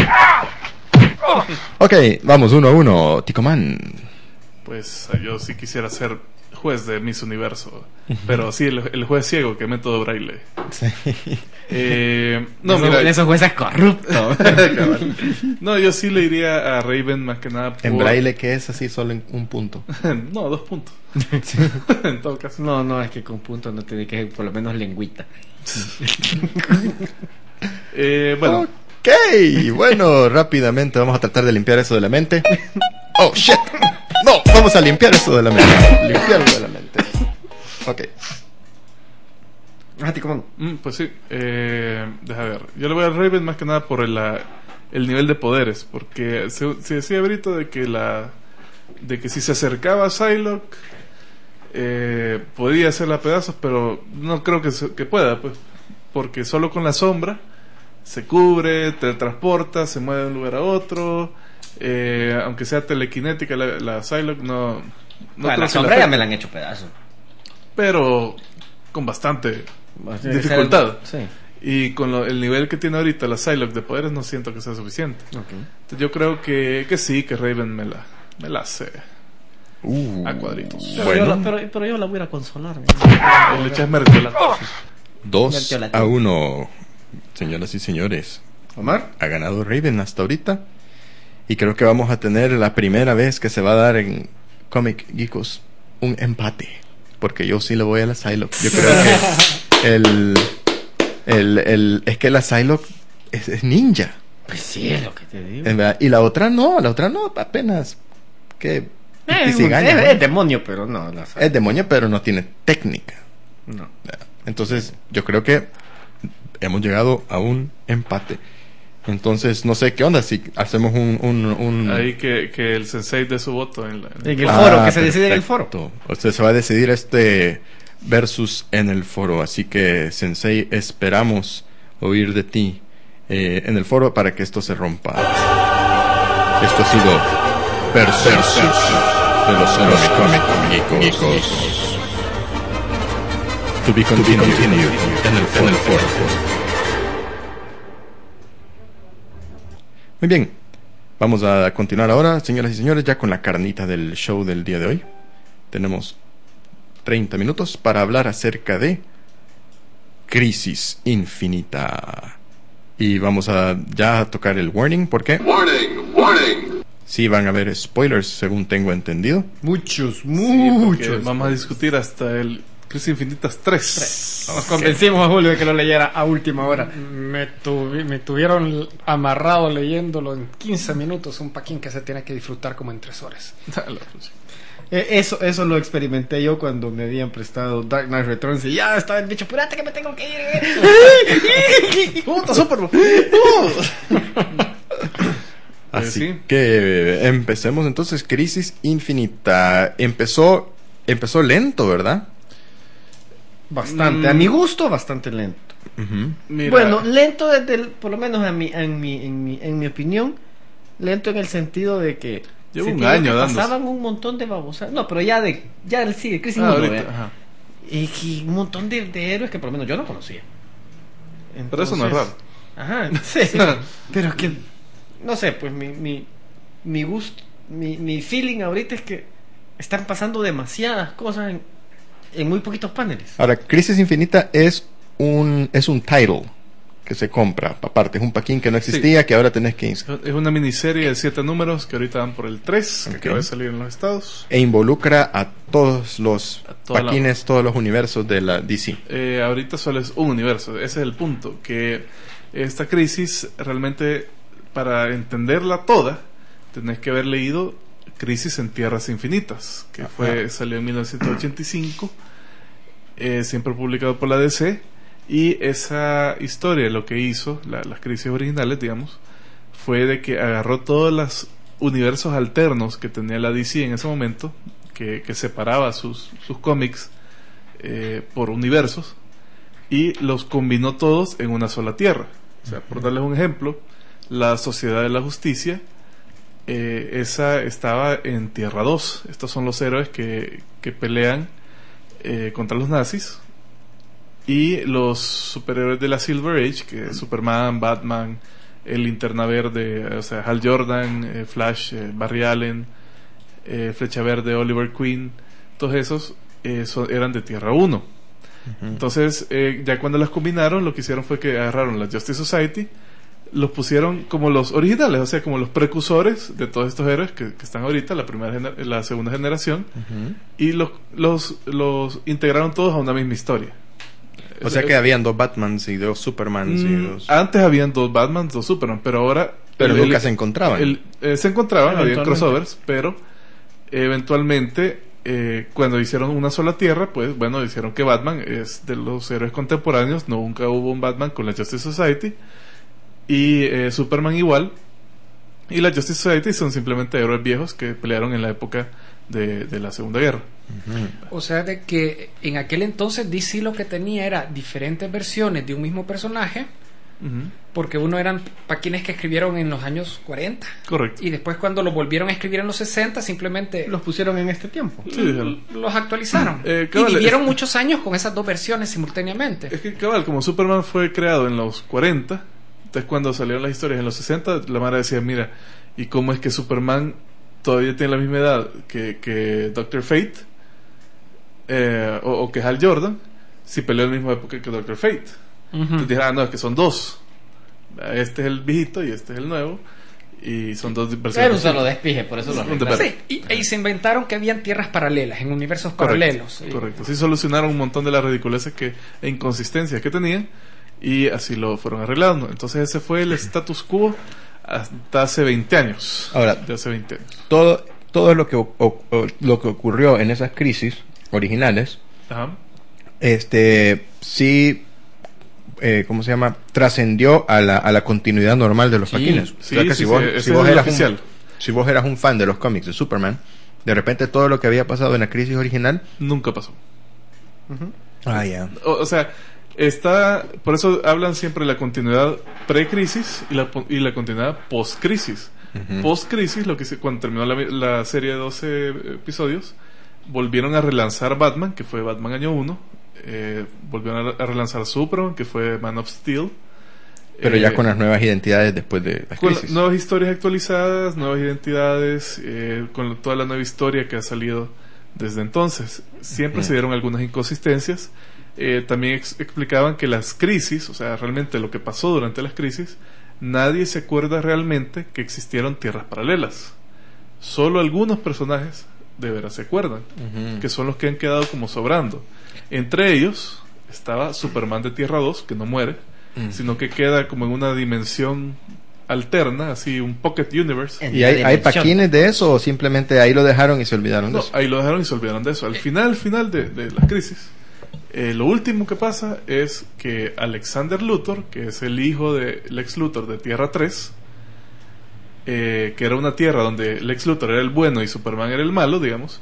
Ok, vamos uno a uno. Ticoman. Pues yo sí quisiera ser juez de Miss Universo. Pero sí, el, el juez ciego que método braille. Eh, no, Eso- mira, esos jueces corruptos. cabal. No, yo sí le iría a Raven más que nada por... En braille, que es así, solo en un punto. No, dos puntos. En todo caso. No, no, es que con puntos no tiene que ser por lo menos lengüita. Eh, bueno, Ok, bueno, rápidamente vamos a tratar de limpiar eso de la mente. Oh, shit. No, vamos a limpiar eso de la mente. Limpiarlo de la mente. Ok. Ah, Ticomán. mm, pues sí. Eh, deja ver. Yo le voy a Raven más que nada por el, la- el nivel de poderes. Porque se, se decía Brito de que la de que si se acercaba a Psylocke eh, podía hacerla a pedazos, pero no creo que, se- que pueda, pues. Porque solo con la sombra se cubre, teletransporta, se mueve de un lugar a otro. Eh, aunque sea telequinética la, la Psylocke, no, no Bueno, creo la que sombra le ya afecte. me la han hecho pedazos. Pero con bastante dificultad. Sí. Y con lo- el nivel que tiene ahorita la Psylocke de poderes, no siento que sea suficiente. Ok. Entonces yo creo que, que sí, que Raven me la, me la hace Uh, a cuadritos. Pero, Bueno. yo la, pero, pero yo la voy a ir a consolar. Le echas mercolato. dos Metió la a uno. Señoras y señores, Omar. ha ganado Raven hasta ahorita. Y creo que vamos a tener la primera vez que se va a dar en Comic Geekos un empate. Porque yo sí le voy a la Psylocke. Yo creo que el, el, el es que la Psylocke es, es ninja. Pues sí, es lo que te digo. En verdad. Y la otra no, la otra no, apenas que Eh, y si es, gana, es- bueno. es demonio, pero no. La es demonio, pero no tiene técnica. no. Entonces, yo creo que hemos llegado a un empate. Entonces, no sé qué onda, si hacemos un... un, un... Ahí que, que el sensei dé su voto en la... en- En el Ah, foro, que se decide en el foro. perfecto. O sea, se va a decidir este versus en el foro. Así que, Sensei, esperamos oír de ti eh, en el foro para que esto se rompa. Esto ha sido Versus de los Comic Geekos. To be continued, en el foro. En el foro. Muy bien, vamos a continuar ahora, señoras y señores, ya con la carnita del show del día de hoy. Tenemos treinta minutos para hablar acerca de Crisis Infinita. Y vamos a ya a tocar el warning, porque Warning, warning. sí van a haber spoilers, según tengo entendido. Muchos, Sí, porque muchos. vamos a discutir hasta el Crisis Infinitas tres. Nos convencimos a Julio de que lo leyera a última hora. Me, tuvi- me tuvieron amarrado leyéndolo en quince minutos, un paquín que se tiene que disfrutar como en tres horas. Eh, eso, eso lo experimenté yo cuando me habían prestado Dark Knight Returns y ya estaba el bicho, apúrate que me tengo que ir. Puta, súper. Así sí. que empecemos entonces. Crisis Infinita empezó empezó lento, ¿verdad? Bastante, Mm. a mi gusto, bastante lento. Ujú. Mira, Bueno, lento desde el, por lo menos en mi, en mi, en mi, en mi opinión, lento en el sentido de que Llevo se un tiene año que dándose. pasaban un montón de babosas. No, pero ya de, ya el sí, el Crisis ah, uno, ahorita, ¿eh? ajá. Y que un montón de, de héroes que por lo menos yo no conocía. Pero eso no es raro. Ajá, sí. Pero que, no sé, pues mi, mi, mi gusto, mi, mi feeling ahorita es que están pasando demasiadas cosas en, en muy poquitos paneles. Ahora, Crisis Infinita es un es un title que se compra aparte, es un paquín que no existía, sí, que ahora tenés que instalar. Es una miniserie de siete números que ahorita van por el tres, okay, que acaba de salir en los Estados. E involucra a todos los paquines, la... todos los universos de la D C. Eh, ahorita solo es un universo, ese es el punto, que esta Crisis realmente, para entenderla toda, tenés que haber leído Crisis en Tierras Infinitas, que Ajá. fue salió en mil novecientos ochenta y cinco, eh, siempre publicado por la D C. Y esa historia, lo que hizo, la, las crisis originales, digamos, fue de que agarró todos los universos alternos que tenía la D C en ese momento, que, que separaba sus, sus cómics eh, por universos, y los combinó todos en una sola tierra. O sea, por darles un ejemplo, la Sociedad de la Justicia, eh, esa estaba en Tierra dos. Estos son los héroes que, que pelean eh, contra los nazis. Y los superhéroes de la Silver Age, que es Superman, Batman, el Linterna Verde, o sea, Hal Jordan, eh, Flash, eh, Barry Allen, eh, Flecha Verde, Oliver Queen, todos esos eh, son, eran de Tierra uno. Uh-huh. Entonces, eh, ya cuando las combinaron, lo que hicieron fue que agarraron la Justice Society, los pusieron como los originales, o sea, como los precursores de todos estos héroes que, que están ahorita, la primera gener- la segunda generación, uh-huh. y los, los, los integraron todos a una misma historia. O sea que habían dos Batmans y dos Supermans. Mm, y dos... Antes habían dos Batmans, dos Superman, pero ahora... Pero el, nunca el, se encontraban. El, eh, se encontraban, había crossovers, pero eventualmente, eh, cuando hicieron una sola tierra, pues bueno, hicieron que Batman es de los héroes contemporáneos, nunca hubo un Batman con la Justice Society, y eh, Superman igual, y la Justice Society son simplemente héroes viejos que pelearon en la época de, de la Segunda Guerra. Uh-huh. O sea, de que en aquel entonces D C lo que tenía era diferentes versiones de un mismo personaje, uh-huh. porque uno eran paquines que escribieron en los años cuarenta. Correcto. Y después cuando lo volvieron a escribir en los sesenta, simplemente los pusieron en este tiempo. Sí, l- los actualizaron. Eh, cabal, y vivieron es... muchos años con esas dos versiones simultáneamente. Es que, cabal, como Superman fue creado en los cuarenta, entonces cuando salieron las historias en los sesenta, la Mara decía, mira, ¿y cómo es que Superman todavía tiene la misma edad que, que Doctor Fate? Eh, o, o que Hal Jordan, si peleó en la misma época que Doctor Fate. Uh-huh. Entonces dijeron, ah, no, es que son dos. Este es el viejito y este es el nuevo. Y son dos versiones. Pero un solo despije, por eso lo arreglaron. Sí, y, y se inventaron que habían tierras paralelas, en universos paralelos. Correcto, correcto. Sí, solucionaron un montón de las ridiculeces que, e inconsistencias que tenían, y así lo fueron arreglando. Entonces ese fue el status quo hasta hace veinte años. Ahora, de hace veinte años. Todo, todo lo que o, o, lo que ocurrió en esas crisis originales, Ajá. este sí, eh, ¿cómo se llama? Trascendió a la, a la continuidad normal de los sí, paquines. Sí, o sea que sí, si, vos, sí, si, vos eras oficial. un, si vos eras un fan de los cómics de Superman, de repente todo lo que había pasado en la crisis original nunca pasó. Uh-huh. Ah, ya. Yeah. O, o sea, está, por eso hablan siempre de la continuidad pre-crisis y la, y la continuidad post-crisis. Uh-huh. Post-crisis, lo que se, cuando terminó la, la serie de doce episodios, volvieron a relanzar Batman, que fue Batman año uno, eh, volvieron a, a relanzar Superman, que fue Man of Steel, pero eh, ya con las nuevas identidades después de las con crisis. Nuevas historias actualizadas, nuevas identidades, eh, con toda la nueva historia que ha salido desde entonces. Siempre uh-huh. se dieron algunas inconsistencias. Eh, también ex- explicaban que las crisis, o sea, realmente lo que pasó durante las crisis, nadie se acuerda realmente que existieron tierras paralelas. Solo algunos personajes de veras se acuerdan, uh-huh. que son los que han quedado como sobrando. Entre ellos estaba Superman de Tierra dos, que no muere, uh-huh. sino que queda como en una dimensión alterna, así un pocket universe. ¿Y hay, hay paquines de eso o simplemente ahí lo dejaron y se olvidaron no, de eso? Ahí lo dejaron y se olvidaron de eso. Al final, final de, de la crisis, eh, lo último que pasa es que Alexander Luthor, que es el hijo de Lex Luthor de Tierra tres, eh, que era una tierra donde Lex Luthor era el bueno y Superman era el malo, digamos,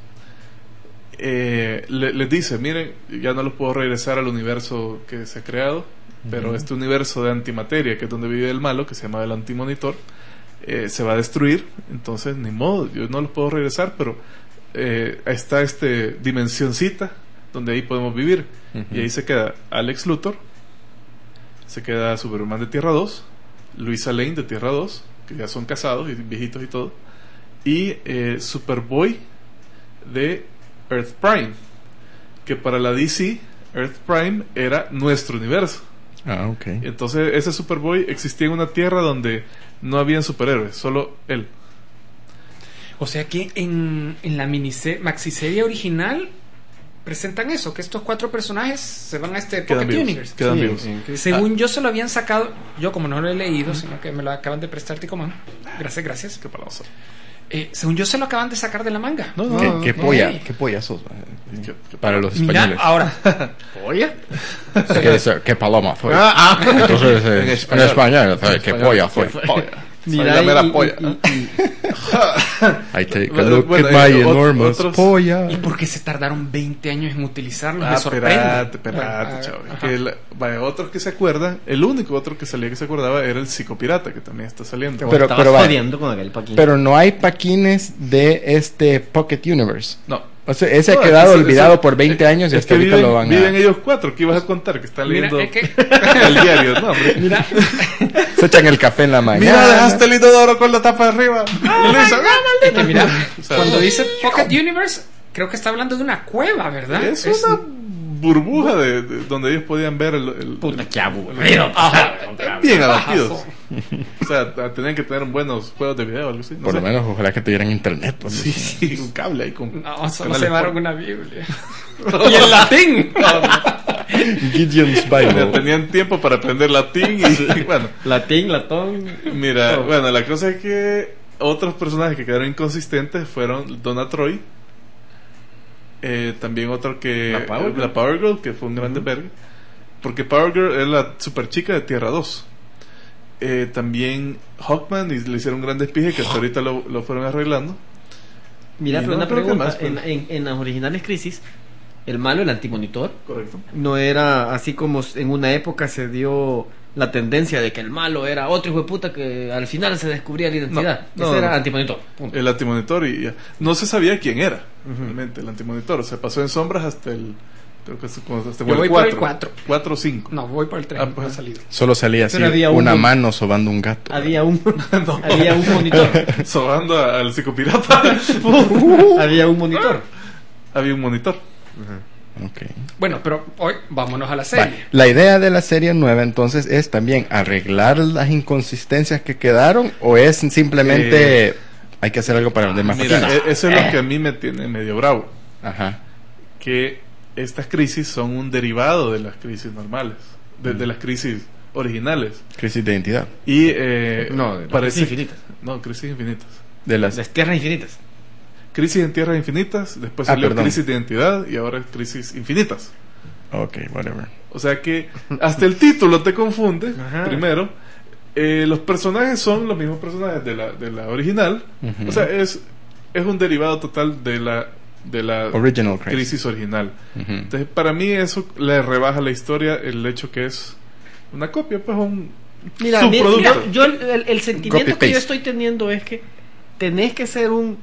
eh, le, les dice, miren, ya no los puedo regresar al universo que se ha creado, uh-huh. pero este universo de antimateria, que es donde vive el malo, que se llama el Antimonitor, eh, se va a destruir. Entonces, ni modo, yo no los puedo regresar, pero eh, está este dimensioncita donde ahí podemos vivir. Uh-huh. Y ahí se queda Alex Luthor, se queda Superman de Tierra dos, Luisa Lane de Tierra dos, que ya son casados y viejitos y todo, y eh, Superboy de Earth Prime, que para la D C, Earth Prime era nuestro universo. Ah, ok. Entonces ese Superboy existía en una tierra donde no habían superhéroes, solo él. O sea que en, en la miniserie, maxiserie original presentan eso, que estos cuatro personajes se van a este Quedan Pocket vivos, Universe. quedan Sí, vivos. sí, que- Según Ah. yo se lo habían sacado, yo como no lo he leído, sino que me lo acaban de prestar Ticoman. Gracias, gracias. Qué paloso. Eh, según yo se lo acaban de sacar de la manga. No, no, ¿Qué, no, qué no. polla, Ey. qué polla sos? Qué- qué- Para los Mira, españoles. ahora, ¿polla? ¿Qué, es- qué paloma soy? Ah, ah. Entonces, eh, En en español. español, ¿sabes? En ¿Qué español, polla soy? ¿qué polla? Mira, Soy la mera y- y- polla. y- y- I take a Bueno, look bueno, at my eh, ot- enormous otros- polla. ¿Y por qué se tardaron veinte años en utilizarlos? Ah, Me sorprende. espérate, espérate, Ah, chavo. ajá. Que la- vaya, otros que se acuerdan, el único otro que salía que se acordaba era el Psicopirata, que también está saliendo. Pero- estabas pero va- jodiendo con aquel Paquín. Pero no hay paquines de este Pocket Universe. No. O sea, ese No, ha quedado es que- olvidado es- por veinte años y es hasta que ahorita viven, lo van a... viven ellos cuatro, ¿qué ibas a contar? Que están Mira, leyendo es que, el diario. No, hombre. mira, Se echan el café en la mañana. Mira, dejaste el inodoro con la tapa arriba. Y le dicen, es que mira, O sea, cuando dice Pocket Universe, creo que está hablando de una cueva, ¿verdad? es una burbuja de, de- donde ellos podían ver el, el- Puta, el- qué aburrido. bien abatidos. O sea, t- tenían que tener buenos juegos de video o algo así. No Por sé. lo menos, ojalá que tuvieran internet. Pues, Sí, sí, un cable ahí con. No, solo canales se llevaron por- una Biblia. Y en latín. Gideon's Mira, Bible. tenían tiempo para aprender latín y bueno, Latín, latón. mira, Todo. bueno, la cosa es que otros personajes que quedaron inconsistentes fueron Donna Troy, eh, también otro que La Power Girl. la Power Girl, que fue un grande verga, porque Power Girl es la super chica de Tierra dos. Eh, también Hawkman, y le hicieron grandes pijes que hasta ahorita lo, lo fueron arreglando. Mira, Y pero no una creo que pregunta. más, pero- en, en, en las originales Crisis, el malo, el antimonitor, Correcto. no era así como en una época se dio la tendencia de que el malo era otro hijo de puta que al final se descubría la identidad. No, Ese no, era no. antimonitor. punto. El antimonitor y ya. No se sabía quién era Ujú. realmente el antimonitor. Se pasó en sombras hasta el. Creo que hasta hasta Yo voy por el cuatro. cuatro o cinco. No, voy por el tren, Ah, no pues. ha salido. Solo salía así Pero había una uno- mano sobando un gato. Había un, había un monitor. Sobando a- al psicopirata. había un monitor. Había un monitor. Ok. Bueno, pero hoy vámonos a la Va, serie. la idea de la serie nueva entonces es también arreglar las inconsistencias que quedaron o es simplemente Eh, hay que hacer algo para vender más Mira, paquines? e- eso es lo que a mí me tiene medio bravo. Ajá. Que estas crisis son un derivado de las crisis normales. De, de las crisis originales. Crisis de identidad. Y eh, No, de las parece. crisis infinitas. No, crisis infinitas. De las Las tierras infinitas. Crisis en tierras infinitas. Después Ah, salió perdón. crisis de identidad. Y ahora es crisis infinitas. Ok, whatever. O sea que hasta el título te confunde. Ajá. Primero, eh, los personajes son los mismos personajes de la, de la original. Ujú. O sea, es, es un derivado total de la, de la Original crisis. crisis original. Ujú. Entonces, para mí eso le rebaja la historia el hecho que es una copia, pues un Mira, mira, subproducto. mira, yo el, el- el sentimiento Copy-paste. que yo estoy teniendo es que tenés que ser un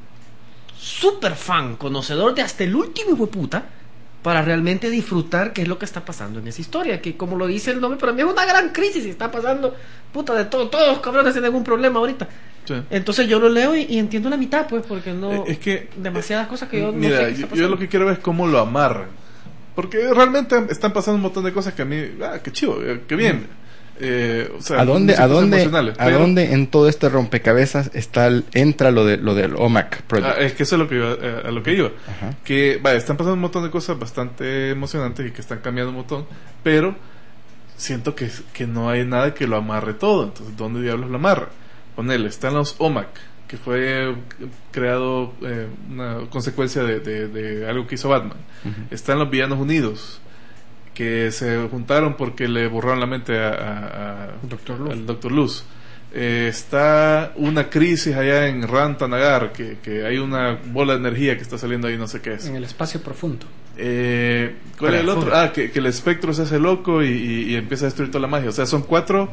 super fan, conocedor de hasta el último hijo de puta, para realmente disfrutar qué es lo que está pasando en esa historia, que como lo dice el nombre, para mí es una gran crisis y está pasando, puta, de todo, todos los cabrones tienen algún problema ahorita. Sí. Entonces yo lo leo y, y entiendo la mitad, pues, porque no... Eh, es que demasiadas cosas que yo no mira, sé qué está yo, yo pasando. lo que quiero ver es cómo lo amarran. Porque realmente están pasando un montón de cosas que a mí, ah, qué chivo, eh, qué bien. Eh, o sea, ¿A dónde, muchas a cosas dónde, emocionales, a pero- dónde en todo este rompecabezas está el- entra lo de lo del O M A C Project? Ah, es que eso es lo que iba, eh, a lo que iba. Ajá. Que, vaya, están pasando un montón de cosas bastante emocionantes y que están cambiando un montón, pero siento que, que no hay nada que lo amarre todo. Entonces, ¿dónde diablos lo amarra? Ponele, están los O M A C, que fue creado eh, una consecuencia de, de- de algo que hizo Batman. Ujú. Están los Villanos Unidos, que se juntaron porque le borraron la mente a, a- a- Doctor Luz. al Doctor Luz. Eh, está una crisis allá en Rantanagar, que, que hay una bola de energía que está saliendo ahí, no sé qué es. En el espacio profundo. Eh, ¿Cuál es el otro? Ah, que, que el espectro se hace loco y, y- y empieza a destruir toda la magia. O sea, son cuatro,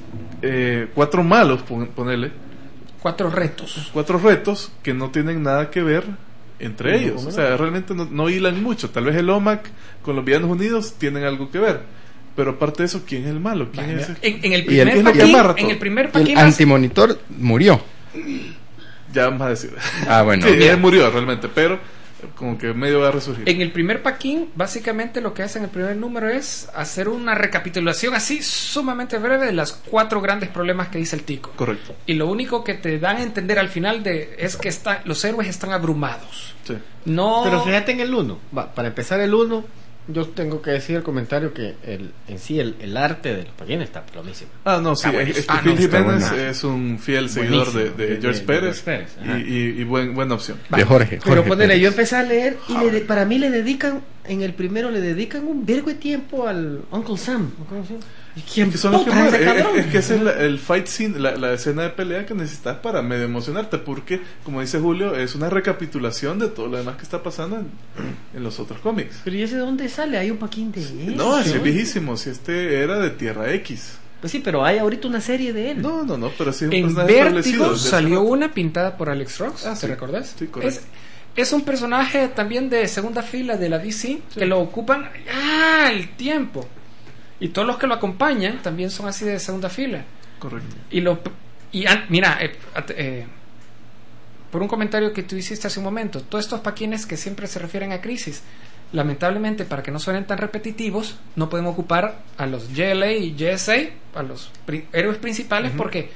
eh, cuatro malos, pon- ponele, Cuatro retos. cuatro retos que no tienen nada que ver entre No, ellos. ¿cómo O no? sea, realmente no, no hilan mucho. Tal vez el O M A C con los Villanos Unidos tienen algo que ver. Pero aparte de eso, ¿quién es el malo? ¿Quién es el- En, en el Y el- primer ¿quién es lo que paquín, amarra todo? en el primer Y el paquín antimonitor murió. Ya vamos a decir. Ah, bueno. Sí, él murió realmente, pero como que medio va a resurgir. En el primer paquín, básicamente lo que hace en el primer número es hacer una recapitulación así sumamente breve de las cuatro grandes problemas que dice el Tico. Correcto. Y lo único que te dan a entender al final de es que está, los héroes están abrumados. Sí. No. Pero fíjate en el uno. Va, para empezar el uno, yo tengo que decir el comentario que el, en sí el, el arte de los paquines está plonísimo. Ah, no, sí. Ah, Es, es que ah, Phil no, Jiménez buena. es un fiel seguidor de, de, de- George de- Pérez. de George Pérez, ajá. y, y, y buen, buena opción. De Jorge. Pero Jorge ponele, Pérez. yo empecé a leer y le de- para mí le dedican, en el primero le dedican un vergo de tiempo al Uncle Sam. ¿Cómo se llama? ¿Y quién Que son los que puta es ese mueren. Es, cabrón? es que ese es la- el fight scene, la, la escena de pelea que necesitas para medio emocionarte, porque, como dice Julio, es una recapitulación de todo lo demás que está pasando en, en los otros cómics. Pero ¿y ese de dónde sale? Hay un paquín de él. No, ese ¿Qué es onda? viejísimo. Si este era de Tierra X. Pues sí, pero hay ahorita una serie de él. No, no, no, pero sí es un En personaje establecido Vértigo desde hace salió rato. una pintada por Alex Ross, Ah, ¿te sí. recordás? Sí, correcto. es, es un personaje también de segunda fila de la D C que lo ocupan ah, el tiempo. Y todos los que lo acompañan también son así de segunda fila. Correcto. Y lo y an- mira, eh, at- eh, por un comentario que tú hiciste hace un momento, todos estos paquines que siempre se refieren a Crisis, lamentablemente para que no suenen tan repetitivos, no podemos ocupar a los J L A y J S A, a los pri- héroes principales, porque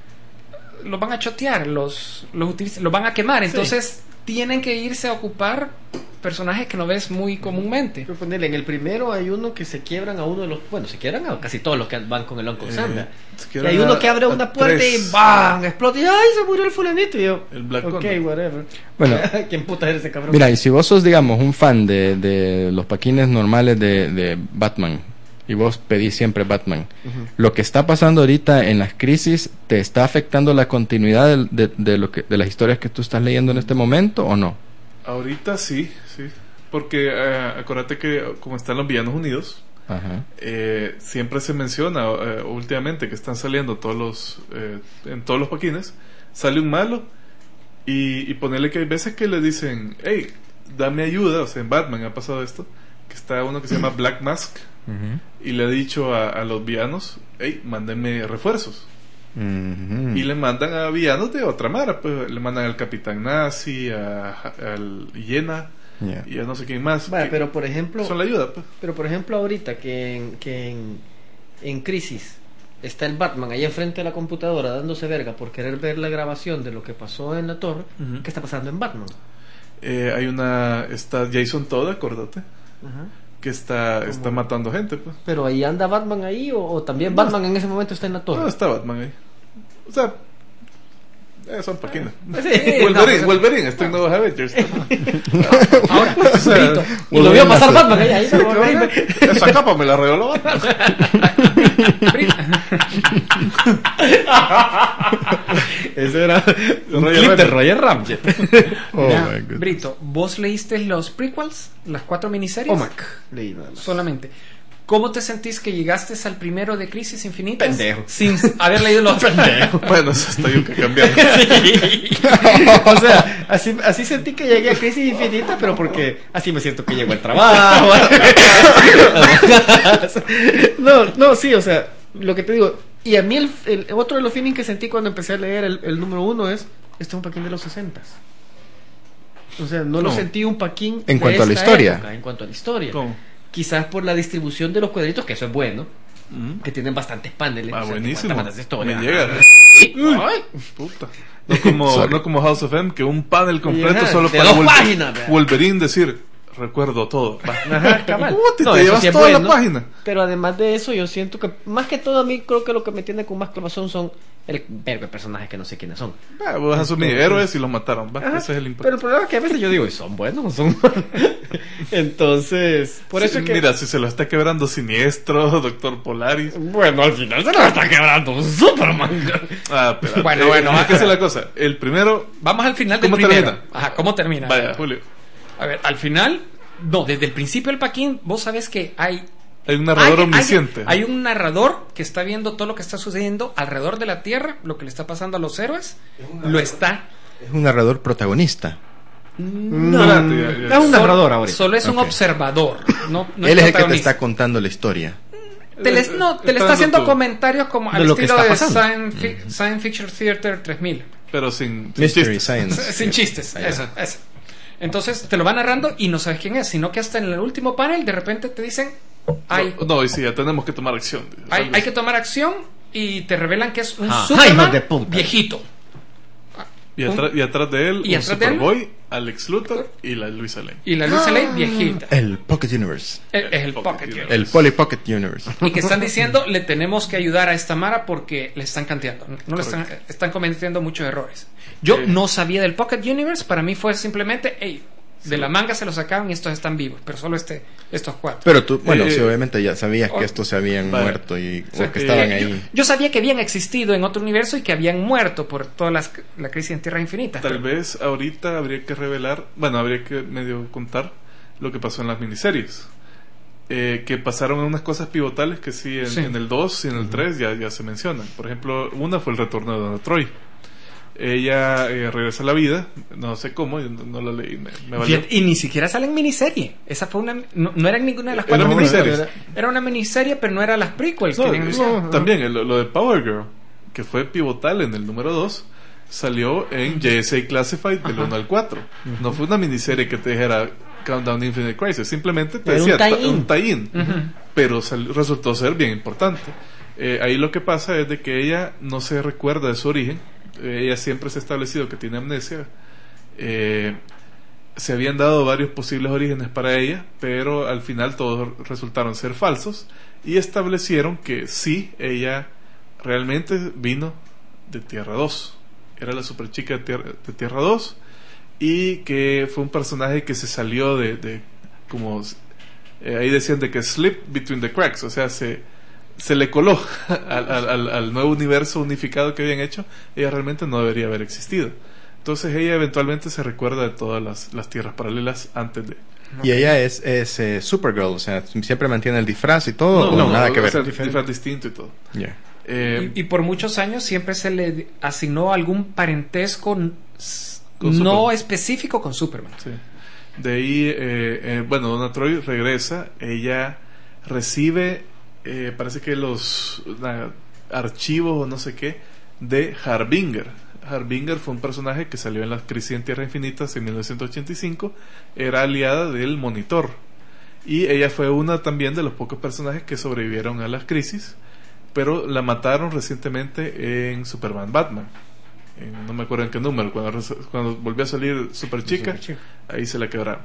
los van a chotear, los los, utiliz- los van a quemar, entonces tienen que irse a ocupar personajes que no ves muy comúnmente. Pero ponele, en el primero hay uno que se quiebran a uno de los... Bueno, se quiebran a casi todos los que van con el Uncle Eh, Sam. ¿verdad? es Y que hay era uno que abre a una puerta tres. y ¡bam! Explota y ¡ay! Se murió el fulanito. Y yo, El Black ok, Condor. whatever. Bueno, ¿Quién puta es ese cabrón? mira, y si vos sos, digamos, un fan de, de los paquines normales de, de Batman, y vos pedís siempre Batman, lo que está pasando ahorita en las crisis, ¿te está afectando la continuidad de, de, de lo que, de las historias que tú estás leyendo en este momento o no? Ahorita sí, sí. Porque eh, acuérdate que como están los villanos unidos, Ajá. eh, siempre se menciona eh, últimamente que están saliendo todos los eh, en todos los paquines, sale un malo y, y ponerle que hay veces que le dicen, hey, dame ayuda. O sea, en Batman ha pasado esto, que está uno que se llama Black Mask Ujú. y le ha dicho a, a los villanos, hey, mándenme refuerzos. Ujú. Y le mandan a villanos de otra mara, pues le mandan al Capitán Nazi, a, al Hiena Ya. y a no sé quién más. Vale, que pero por ejemplo... son la ayuda, pues. Pero por ejemplo ahorita que en, que en, en Crisis está el Batman ahí enfrente de la computadora dándose verga por querer ver la grabación de lo que pasó en la torre, Ujú. ¿qué está pasando en Batman? Eh, hay una, está Jason Todd, acuérdate, Ajá. que está, está matando gente, pues. Pero ahí anda Batman ahí o, o también No. Batman en ese momento está en la torre. No, está Batman ahí. O sea, eh, son paquinas. Sí, Wolverine, no, Wolverine, está en Nuevos Avengers. Ahora, O sea, Brito, y lo vio pasar Batman ahí, ahí sí, cabrón, esa capa me la regaló Batman. Brito, Ese era un Roger clip de Rabbit. Roger Ramjet. Oh, mira, my goodness. Brito, ¿vos leíste los prequels? Las cuatro miniseries. Omac. Leí nada más. Solamente. ¿Cómo te sentís que llegaste al primero de Crisis Infinitas? Pendejo. Sin haber leído los pendejos. Bueno, eso está yo que cambiar. O sea, así, así sentí que llegué a Crisis Infinita, pero porque así me siento que llego al trabajo. No, no, sí, o sea, lo que te digo. Y a mí el, el otro de los feelings que sentí cuando empecé a leer el, el número uno es, este es un paquín de los sesentas. O sea, no, lo ¿Cómo? sentí un paquín En de cuanto a la esta historia. época, en cuanto a la historia. ¿Cómo? Quizás por la distribución de los cuadritos, que eso es bueno, Mm. que tienen bastantes paneles. Ah, o sea, que buenísimo. cuentan más historia. Me llega. Ay, Puta. No como, Sorry. no como House of M, que un panel completo Ajá, solo de para dos Wolver- páginas, vea. Wolverine decir, recuerdo todo. Va. Ajá, cabal. Puta, No, te eso llevas sí es toda la bueno, página. Pero además de eso, yo siento que, más que todo, a mí creo que lo que me tiene con más clavazón son el verbo de personajes que no sé quiénes son. Ah, vos asumís héroes y los mataron. Va. Ajá, Ese es el Pero impacto. el problema es que a veces yo digo, ¿y son buenos o son malos? Entonces, por eso Sí, es que. Mira, si se lo está quebrando Siniestro, Doctor Polaris. Bueno, al final se lo está quebrando un Superman. Ah, pero. Bueno, eh, bueno, es que esa es la cosa. El primero. Vamos al final del ¿Cómo primero. termina? Ajá, ¿cómo termina? Vaya, Julio. A ver, al final, no, desde el principio del paquín, vos sabés que hay Hay un narrador hay, omnisciente. Hay, hay un narrador que está viendo todo lo que está sucediendo alrededor de la Tierra, lo que le está pasando a los héroes, lo está. Es un narrador protagonista. No, Espérate, ya, ya. es un narrador ahora. Solo es un Ok. observador. No, no Él es el que te protagonista. está contando la historia. Te les- no, te le está dando haciendo tu- comentarios como al de lo que estilo está de pasando. Science, Fi- Science Fiction Theater tres mil. Pero sin, sin Mystery chistes. Science. Sin chistes, eso, eso. Entonces te lo van narrando y no sabes quién es, sino que hasta en el último panel de repente te dicen hay, no, no, y sí, ya tenemos que tomar acción. Hay, hay que tomar acción y te revelan que es un ah, Superman de puta. viejito. Y, atra- y atrás de él, y un Superboy, Alex Luthor y la Luisa Lane. Y la Luisa Lane viejita. El Pocket Universe. Es el, el Pocket Universe. El Polly Pocket Universe. Y que están diciendo, le tenemos que ayudar a esta Mara porque le están canteando. No le están, están cometiendo muchos errores. Yo eh. no sabía del Pocket Universe. Para mí fue simplemente, hey, de la manga se lo sacaron y estos están vivos. Pero solo este, estos cuatro. Pero tú, bueno, Eh, sí, obviamente ya sabías oh, que estos se habían vale. muerto y O sea, o que estaban eh, ahí. Yo, yo sabía que habían existido en otro universo y que habían muerto por toda las, la crisis en Tierra Infinita. Tal vez ahorita habría que revelar, bueno, habría que medio contar lo que pasó en las miniseries. Eh, que pasaron unas cosas pivotales que sí en, Sí. en el dos y en el tres ya, ya se mencionan. Por ejemplo, una fue el retorno de Donna Troy. Ella eh, regresa a la vida, no sé cómo, yo no, no la leí, me, me valió. Fíjate, y ni siquiera sale en miniserie. Esa fue una. No, no era en ninguna de las Era cuatro miniseries. Era, era una miniserie, pero no era las prequels. No, que habían eh, anunciado. también el- lo de Power Girl, que fue pivotal en el número dos, salió en J S A Classified del uno al cuatro. No fue una miniserie que te dijera Countdown Infinite Crisis, simplemente te Era un decía ta- tie-in. un tie-in, Ujú. pero sal- resultó ser bien importante. Eh, ahí lo que pasa es de que ella no se recuerda de su origen. Eh, ella siempre se ha establecido que tiene amnesia. Eh, se habían dado varios posibles orígenes para ella, pero al final todos resultaron ser falsos y establecieron que sí, ella realmente vino de Tierra dos. Era la superchica de Tierra, de Tierra dos y que fue un personaje que se salió de, de como eh, ahí decían de que slip between the cracks, o sea, se se le coló al, al, al, al nuevo universo unificado que habían hecho. Ella realmente no debería haber existido. Entonces ella eventualmente se recuerda de todas las, las tierras paralelas antes de... Y ella es, es eh, Supergirl, o sea, siempre mantiene el disfraz y todo, o nada que o ver. sea, disfraz distinto y todo. Ya. Eh, Y, y por muchos años siempre se le asignó algún parentesco n- s- Con no Superman. específico con Superman. sí. De ahí, eh, eh, bueno, Donna Troy regresa, ella recibe, eh, parece que los na- archivos o no sé qué, de Harbinger. Harbinger fue un personaje que salió en la crisis en Tierra Infinitas en mil novecientos ochenta y cinco, era aliada del Monitor. Y ella fue una también de los pocos personajes que sobrevivieron a las crisis, pero la mataron recientemente en Superman Batman. En- no me acuerdo en qué número, cuando, res- cuando volvió a salir Superchica, ahí se la quebraron.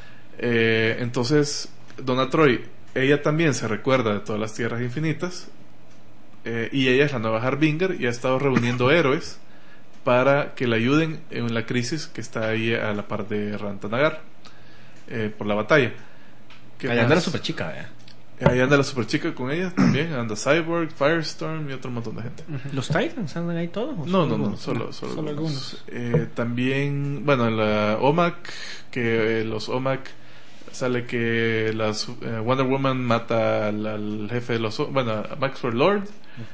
Eh, entonces, Donna Troy, ella también se recuerda de todas las tierras infinitas, eh, y ella es la nueva Harbinger y ha estado reuniendo héroes para que la ayuden en la crisis que está ahí a la par de Rantanagar, eh, por la batalla. ¿Qué Ahí anda la más? super chica, ¿eh? Ahí anda la superchica con ella también, anda Cyborg, Firestorm y otro montón de gente. ¿Los Titans andan ahí todos? ¿o No, solo no, no, algunos? solo, solo, Solo algunos. Eh, también, bueno, en la O M A C, que eh, los O M A C sale que las, eh, Wonder Woman mata al, al jefe de los, O- bueno, a Maxwell Lord.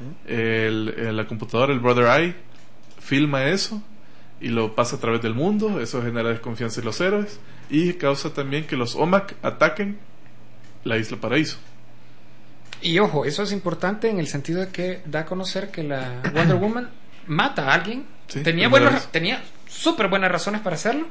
el, el- la computadora, el Brother Eye, filma eso y lo pasa a través del mundo. Eso genera desconfianza en los héroes y causa también que los O M A C ataquen la Isla Paraíso. Y ojo, eso es importante en el sentido de que da a conocer que la Wonder Woman mata a alguien. Sí, tenía primera buenas, vez. tenía súper buenas razones para hacerlo.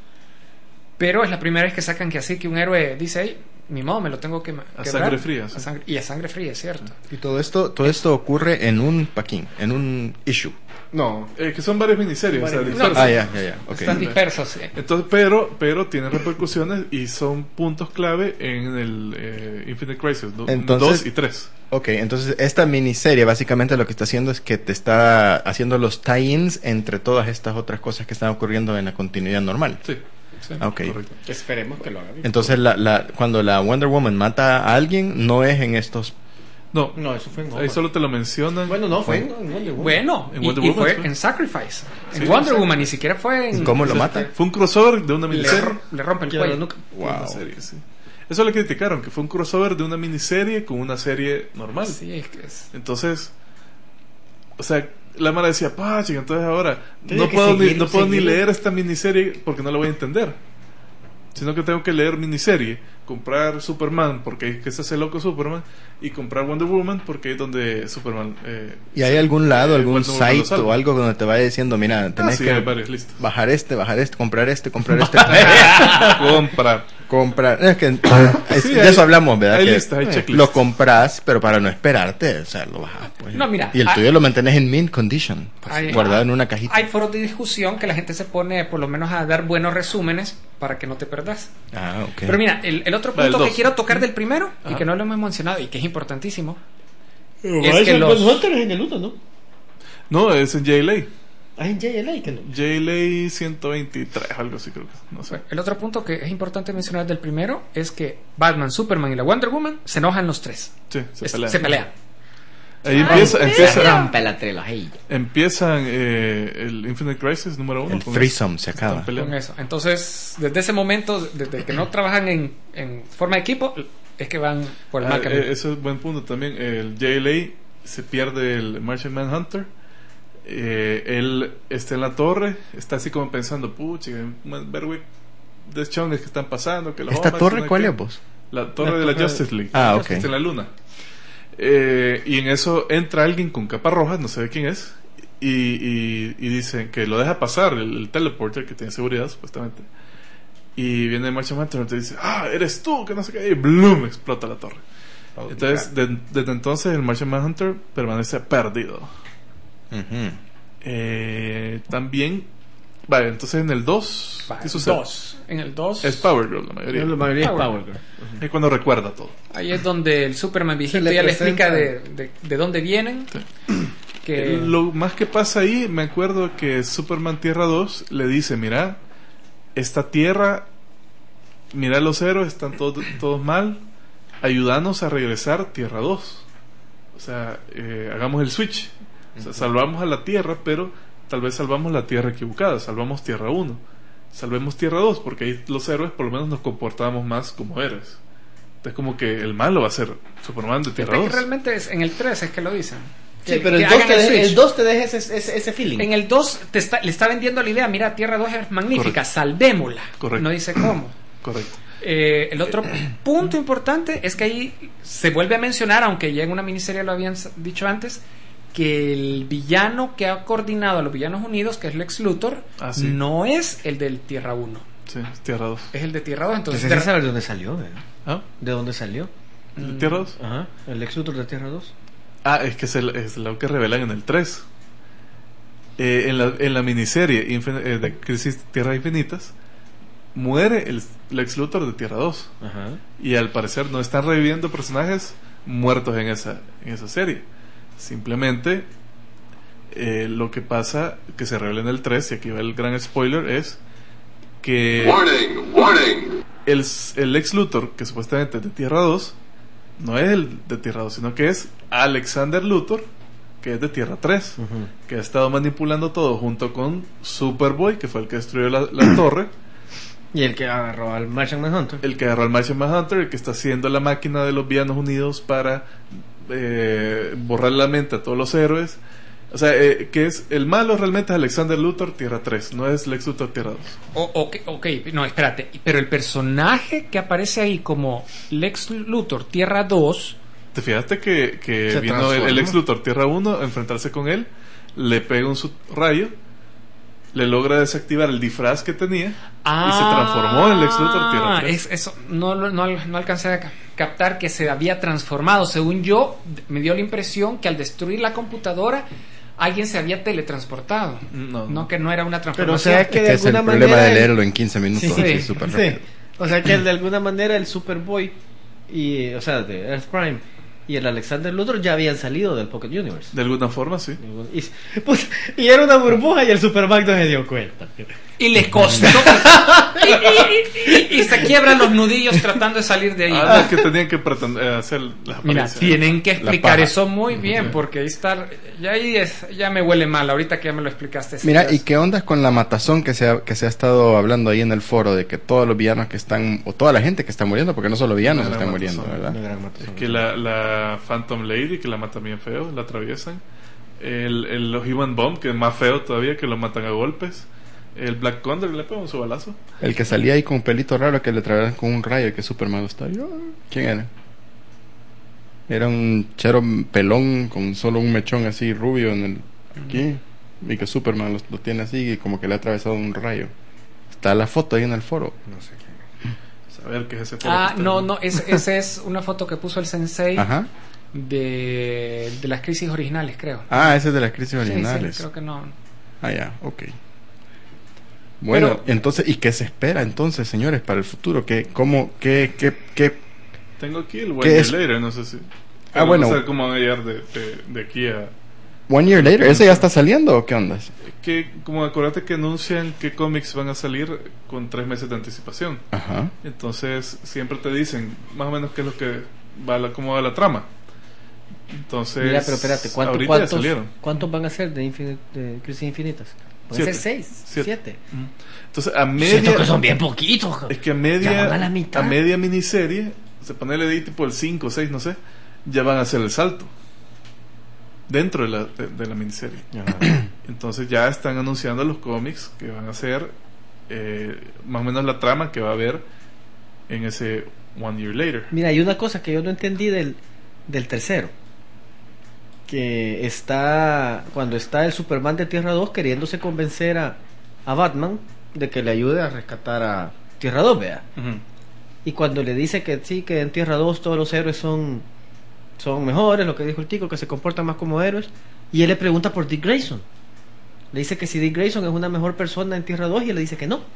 Pero es la primera vez que sacan que así que un héroe dice, ahí, mi modo me lo tengo que ma- A quebrar". sangre fría, A sí. sangre- y a sangre fría, es cierto. Y todo esto, todo esto ocurre en un paquín, en un issue. No. Eh, que son varias miniseries, o sea, Varias dispersas. Ah, ya, ya, ya. Ok. Están dispersos. sí. Entonces, pero, pero tienen repercusiones y son puntos clave en el eh, Infinite Crisis do- Entonces- dos y tres. Ok, entonces esta miniserie básicamente lo que está haciendo es que te está haciendo los tie-ins entre todas estas otras cosas que están ocurriendo en la continuidad normal. Sí, Sí. Ah, ok. correcto. Esperemos que lo haga bien. Entonces la, la, cuando la Wonder Woman mata a alguien, no es en estos... No, No, eso fue en ahí solo te lo mencionan. Bueno, no, fue en, en Wonder Woman. Bueno, En y, Wonder y Woman, fue sí. en Sacrifice. Sí, en Wonder sí. Woman, ni siquiera fue en... ¿Cómo lo O sea, mata? Fue un crossover de una Le, miniserie. ro- le rompe el Ya, cuello. nunca- Wow. Una serie, sí. Eso le criticaron, que fue un crossover de una miniserie con una serie normal. Sí, es que es... Entonces, o sea, la Mara decía, pa, chica, entonces ahora Tenía no que puedo, ni, seguir- no puedo ni seguir. leer esta miniserie porque no la voy a entender. Sino que tengo que leer miniserie comprar Superman porque es que se hace loco Superman, y comprar Wonder Woman porque es donde Superman eh, ¿y hay algún lado, eh, algún Wonder Woman lo site salva. o algo donde te vaya diciendo, mira, tenés Ah, sí, que hay varios, listo. bajar este, bajar este, comprar este, comprar este, comprar comprar, es que es- Sí, de hay- eso hablamos, ¿verdad? hay Que listas, hay checklist. lo compras, pero para no esperarte, o sea, lo bajas, pues. No, mira, y el hay- tuyo lo mantienes en mint condition, pues, Hay- guardado en una cajita. Hay foros de discusión que la gente se pone por lo menos a dar buenos resúmenes para que no te perdas. Ah, ok. Pero mira, el, el otro Va, el punto que dos. quiero tocar del primero y Ajá. que no lo hemos mencionado y que es importantísimo Pero es Rise que of los- the Hunter es en el uno, ¿no? No, es en J L A. Ah, en J L A que no. J L A ciento veintitrés, algo así creo que, no sé. el otro punto que es importante mencionar del primero es que Batman, Superman y la Wonder Woman se enojan los tres. Sí, se Es- pelean. se pelean. Ahí empieza, Se empieza, rompe la trilogía. empiezan eh, el Infinite Crisis número uno. el con threesome se eso. Están acaba. peleando. Con eso. Entonces, desde ese momento, desde que no trabajan en, en forma de equipo, es que van por el Ah, mal camino. eh, eso es buen punto también. El J L A se pierde el Martian Manhunter. Eh, él está en la torre, está así como pensando, pucha, ver güey, de chongues que están pasando. Que los ¿Esta hombres, torre que- cuál es, vos? La torre La de la torre- Justice League. Ah, que ok. está en la luna. Eh, y en eso entra alguien con capa roja, no sé de quién es, y, y, y dicen que lo deja pasar, el, el teleporter que tiene seguridad supuestamente. Y viene Martian Manhunter y te dice, ah, eres tú, que no sé qué, y bloom, explota la torre. Entonces, de- desde entonces el Martian Manhunter permanece perdido. Ujú. Eh, también, vale, entonces en el dos, Va, ¿qué sucede? dos. En el dos, Es Power Girl la mayoría. La mayoría es Power. Power Girl. Es cuando recuerda todo. ahí es donde el Superman viejito le ya le presenta- explica de, de, de dónde vienen. Que Eh, Lo más que pasa ahí, me acuerdo que Superman Tierra dos le dice, mira, esta tierra, mira los héroes, están todos, todos mal, ayúdanos a regresar Tierra dos. O sea, eh, hagamos el switch. O sea, salvamos a la Tierra, pero tal vez salvamos la Tierra equivocada, salvamos Tierra uno. Salvemos Tierra dos, porque ahí los héroes por lo menos nos comportamos más como héroes. Entonces como que el malo va a ser Superman de Tierra que dos. realmente es en el tres es que lo dicen. Sí, Que- pero que el dos, hagan te el deja, switch. el dos te deja ese, ese, ese feeling. En el dos te está, le está vendiendo la idea, mira, Tierra dos es magnífica, Correcto. salvémosla. Correcto. No dice cómo. Correcto. Eh, el otro punto importante es que ahí se vuelve a mencionar, aunque ya en una miniserie lo habían s- dicho antes, que el villano que ha coordinado a los Villanos Unidos, que es Lex Luthor, Ah, sí. no es el del Tierra uno, Sí, es Tierra dos. es el de Tierra dos. Entonces, Entonces, de- ¿sabes de dónde salió? ¿verdad? ¿Ah? ¿De dónde salió? ¿De Tierra dos? Ajá. El Lex Luthor de Tierra dos. Ah, es que es, el- es lo que revelan en el tres. Eh, en, la, en la miniserie Infin- eh, de Crisis Tierras Infinitas, muere el Lex Luthor de Tierra dos. Ajá. Y al parecer no están reviviendo personajes muertos en esa, en esa serie. Simplemente eh, lo que pasa, que se revela en el tres, y aquí va el gran spoiler, es que Warning, warning. el, el Lex Luthor, que supuestamente es de Tierra dos, no es el de Tierra dos, sino que es Alexander Luthor, que es de Tierra tres, Ujú. que ha estado manipulando todo junto con Superboy, que fue el que destruyó la, la torre, Y el que agarró al Martian Manhunter. el que agarró al Martian Manhunter, el que está haciendo la máquina de los Villanos Unidos para eh, borrar la mente a todos los héroes. O sea, eh, que es el malo realmente es Alexander Luthor Tierra tres, no es Lex Luthor Tierra dos. O- ok, ok, no, espérate. Pero el personaje que aparece ahí como Lex Luthor Tierra dos, ¿Te fijaste que, que Se vino el, transforma. el Lex Luthor Tierra uno a enfrentarse con él? Le pega un su- rayo, le logra desactivar el disfraz que tenía y se transformó en Lex Luthor Tierra tres. Es, eso, no, lo- no, no alcancé a ca- captar que se había transformado. Según yo, me dio la impresión que al destruir la computadora, alguien se había teletransportado. No, no. No, que no era una Pero o transformación. sea que Es de que es el alguna problema manera. de el- leerlo en quince minutos, Sí, así súper sí. rápido. O sea que de alguna manera el Superboy y, o sea, de Earth Prime y el Alexander Luthor ya habían salido del Pocket Universe. De alguna forma, sí. Y, pues, y era una burbuja y el Superman no se dio cuenta. Y les costó. y, y- y- y se quiebran los nudillos tratando de salir de ahí. Ah, es que tenían que pretender eh, hacer las Mira, apariencias. tienen que explicar paja. eso muy bien, porque ahí está. Ya ahí es, ya me huele mal, ahorita que ya me lo explicaste. Mira, sí, ¿y qué onda con la matazón que se, ha, que se ha estado hablando ahí en el foro de que todos los villanos que están, o toda la gente que está muriendo, porque no solo villanos Una están gran muriendo, matazón. ¿verdad? Es que la, la Phantom Lady, que la matan bien feo, la atraviesan. El, el los Human Bomb, que es más feo todavía, que lo matan a golpes. El Black Condor le pegó un su balazo. El que salía ahí con un pelito raro que le traían con un rayo que Superman gustaba. ¿Quién era? Era un chero pelón con solo un mechón así rubio en el aquí. Y que Superman lo, lo tiene así y como que le ha atravesado un rayo. Está la foto ahí en el foro. No sé qué. Saber qué es ese foro. Ah, no, no, es, esa es una foto que puso el Sensei. Ajá. De, de las crisis originales, creo. Ah, ese es de las crisis originales. Sí, sí, creo que no. Ah, ya, ok. Bueno, Pero, entonces, ¿y qué se espera entonces, señores, para el futuro? ¿Qué, cómo, qué, qué, qué? Tengo aquí el One Year es? Later, no sé si. Ah, bueno. No sé cómo van a llegar de, de, de aquí a. One Year Later, ¿ese ya está saliendo o qué onda? Que, como acuérdate que anuncian qué cómics van a salir con tres meses de anticipación. Ajá. Entonces, siempre te dicen más o menos qué es lo que va la, cómo va la trama. Entonces, mira, pero espérate, ¿cuánto, ¿cuántos, ¿cuántos van a ser de, Infinite, de Crisis Infinitas? Van a ser seis, siete. siete. Entonces, a media. Siento que son bien poquitos. Es que a media. A, la mitad. A media miniserie, se pone el edit tipo el cinco o seis, no sé, ya van a hacer el salto. Dentro de la, de, de la miniserie. Ajá. Entonces, ya están anunciando los cómics que van a ser eh, más o menos la trama que va a haber en ese One Year Later. Mira, hay una cosa que yo no entendí del, del tercero. Que está cuando está el Superman de Tierra dos queriéndose convencer a, a Batman de que le ayude a rescatar a Tierra dos, vea. Uh-huh. Y cuando le dice que sí, que en Tierra dos todos los héroes son son mejores, lo que dijo el tico, que se comportan más como héroes, y él le pregunta por Dick Grayson. Le dice que si Dick Grayson es una mejor persona en Tierra dos, y él le dice que no.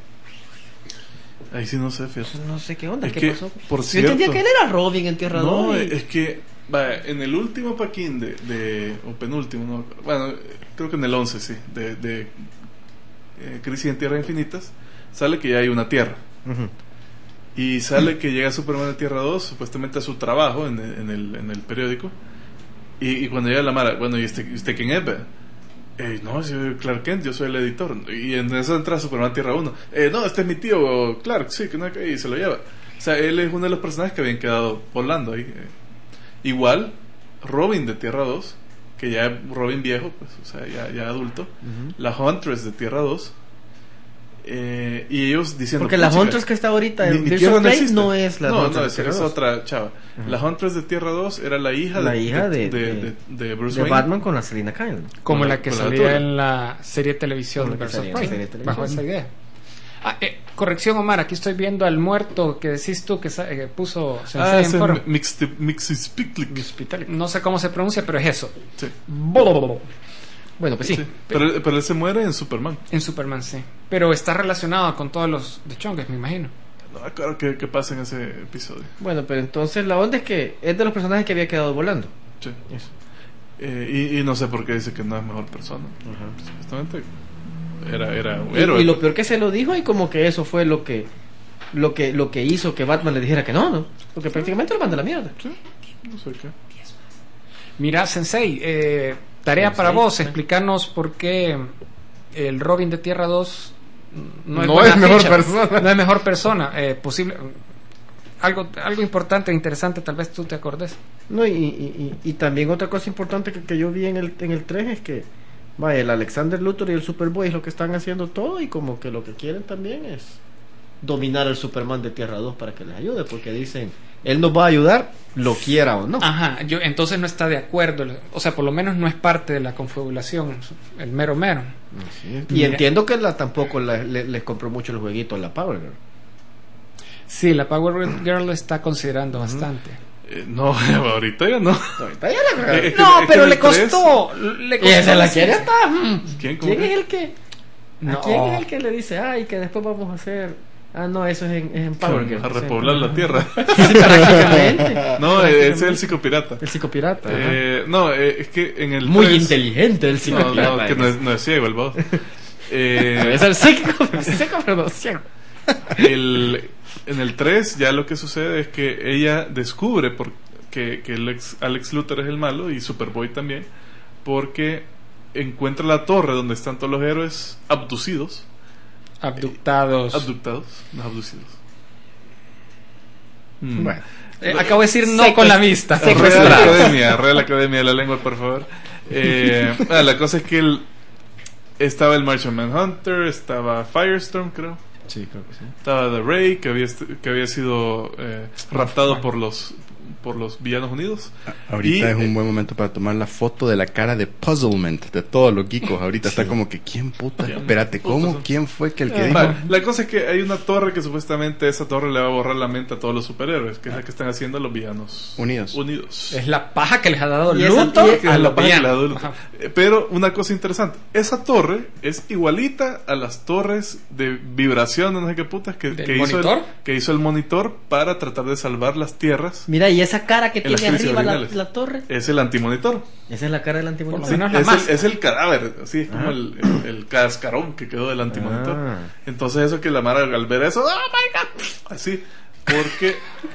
Ahí sí no sé, fíjate. No sé qué onda, es qué que, pasó. Por cierto, yo entendía que él era Robin en Tierra no, dos. No, y... es que vaya, en el último paquín de, de o penúltimo, no, bueno, creo que en el once, sí, de, de eh, Crisis en Tierras Infinitas, sale que ya hay una Tierra. Uh-huh. Y sale que llega Superman de Tierra dos, supuestamente a su trabajo en el, en el, en el periódico. Y, y cuando llega la Mara, bueno, ¿y usted, usted quién es? Eh, no, soy Clark Kent, yo soy el editor. Y en eso entra Superman Tierra uno. Eh, no, este es mi tío Clark, sí, que no, y se lo lleva. O sea, él es uno de los personajes que habían quedado volando ahí. Igual, Robin de Tierra dos, que ya es Robin viejo, pues, o sea, ya, ya adulto. Uh-huh. La Huntress de Tierra dos. Eh, y ellos diciendo, porque la Huntress que está ahorita en Birds of Prey no, no es la no, Huntress no, es, es otra chava. Uh-huh. La Huntress de Tierra dos era la hija, la de, hija de, de, de, de, de Bruce de Wayne, Batman con la Selina Kyle, como con la, la que con salía la en la serie de televisión de Birds of Prey, bajo esa idea. Ah, eh, corrección, Omar, aquí estoy viendo al muerto que decís tú que eh, puso Sensei ah, en foro. Mixed, no sé cómo se pronuncia, pero es eso. Sí. Bueno, pues sí. sí. Pero, pero él se muere en Superman. En Superman, sí. Pero está relacionado con todos los de Chongues, me imagino. No, claro que, que pasa en ese episodio. Bueno, pero entonces la onda es que es de los personajes que había quedado volando. Sí. Eso. Eh, y, y no sé por qué dice que no es mejor persona. Uh-huh. Supuestamente era, era un héroe. Y, y lo peor que se lo dijo, y como que eso fue lo que lo que lo que hizo que Batman le dijera que no, ¿no? Porque sí. Prácticamente lo mandó a la mierda. Sí. No sé qué. Mira, Sensei, eh, tarea Sensei, para vos, ¿sí? Explicarnos por qué el Robin de Tierra dos no es, no es mejor persona. No es mejor persona. Eh, posible, algo algo importante e interesante, tal vez tú te acordes. No, y, y, y, y también otra cosa importante que, que yo vi en el, en el tres es que vaya, el Alexander Luthor y el Superboy es lo que están haciendo todo, y como que lo que quieren también es dominar al Superman de Tierra dos para que les ayude, porque dicen, él nos va a ayudar, lo quiera o no. Ajá, yo entonces no está de acuerdo, o sea, por lo menos no es parte de la confabulación, el mero mero. Sí, y Mira. entiendo que la, tampoco la, le, les compró mucho el jueguito la Power Girl. Sí, la Power Girl lo está considerando uh-huh. bastante. Eh, no, ahorita ya no. Ahorita ya la eh, No, pero le costó, le costó. ¿Y se la quiere hasta? ¿Quién, ¿Quién es el que? No. ¿A quién es el que le dice, ay, que después vamos a hacer? Ah, no, eso es en, es en Power Girl. A repoblar sí. la tierra. Sí, prácticamente. No, ese es el psicopirata. El psicopirata. Eh, no, eh, es que en el muy tres... inteligente el psicopirata. No, no, que no es, no es ciego el voz. Eh, es el psíquico, psíquico, pero no ciego. El, en el tres ya lo que sucede es que ella descubre por, que, que el ex, Alex Luthor es el malo, y Superboy también, porque encuentra la torre donde están todos los héroes abducidos. Abductados. Eh, abductados, no abducidos. Mm. Bueno, eh, acabo de decir no Secos, con la vista. Real Academia, Real Academia de la Lengua, por favor. Eh, ah, la cosa es que el, estaba el Martian Manhunter, estaba Firestorm, creo. Sí, creo que sí. Estaba The Ray, que había, que había sido eh, raptado por los por los Villanos Unidos. Ahorita y, es un eh, buen momento para tomar la foto de la cara de puzzlement de todos los geekos. Ahorita sí. Está como que, ¿quién puta? ¿Quién Espérate, ¿cómo? puta? ¿Quién fue que el que Ah, dijo? vale. La cosa es que hay una torre que supuestamente esa torre le va a borrar la mente a todos los superhéroes, que es la que están haciendo los Villanos Unidos. Unidos. Es la paja que les ha dado Y esa- Luthor Que a es la los paja que le ha villanos. dado Luthor. Ajá. Eh, Pero una cosa interesante, esa torre es igualita a las torres de vibración, no sé qué putas, que, ¿Del que hizo, el, monitor? que hizo el monitor para tratar de salvar las tierras. Mira, y esa cara que En las tiene crisis arriba la, originales. la torre. Es el antimonitor. Esa es la cara del antimonitor. Por lo menos la es, más. el, es el cadáver, así es como el, el, el cascarón que quedó del antimonitor. Ah. Entonces eso que la Mara al ver eso, ¡oh my god! Así, porque...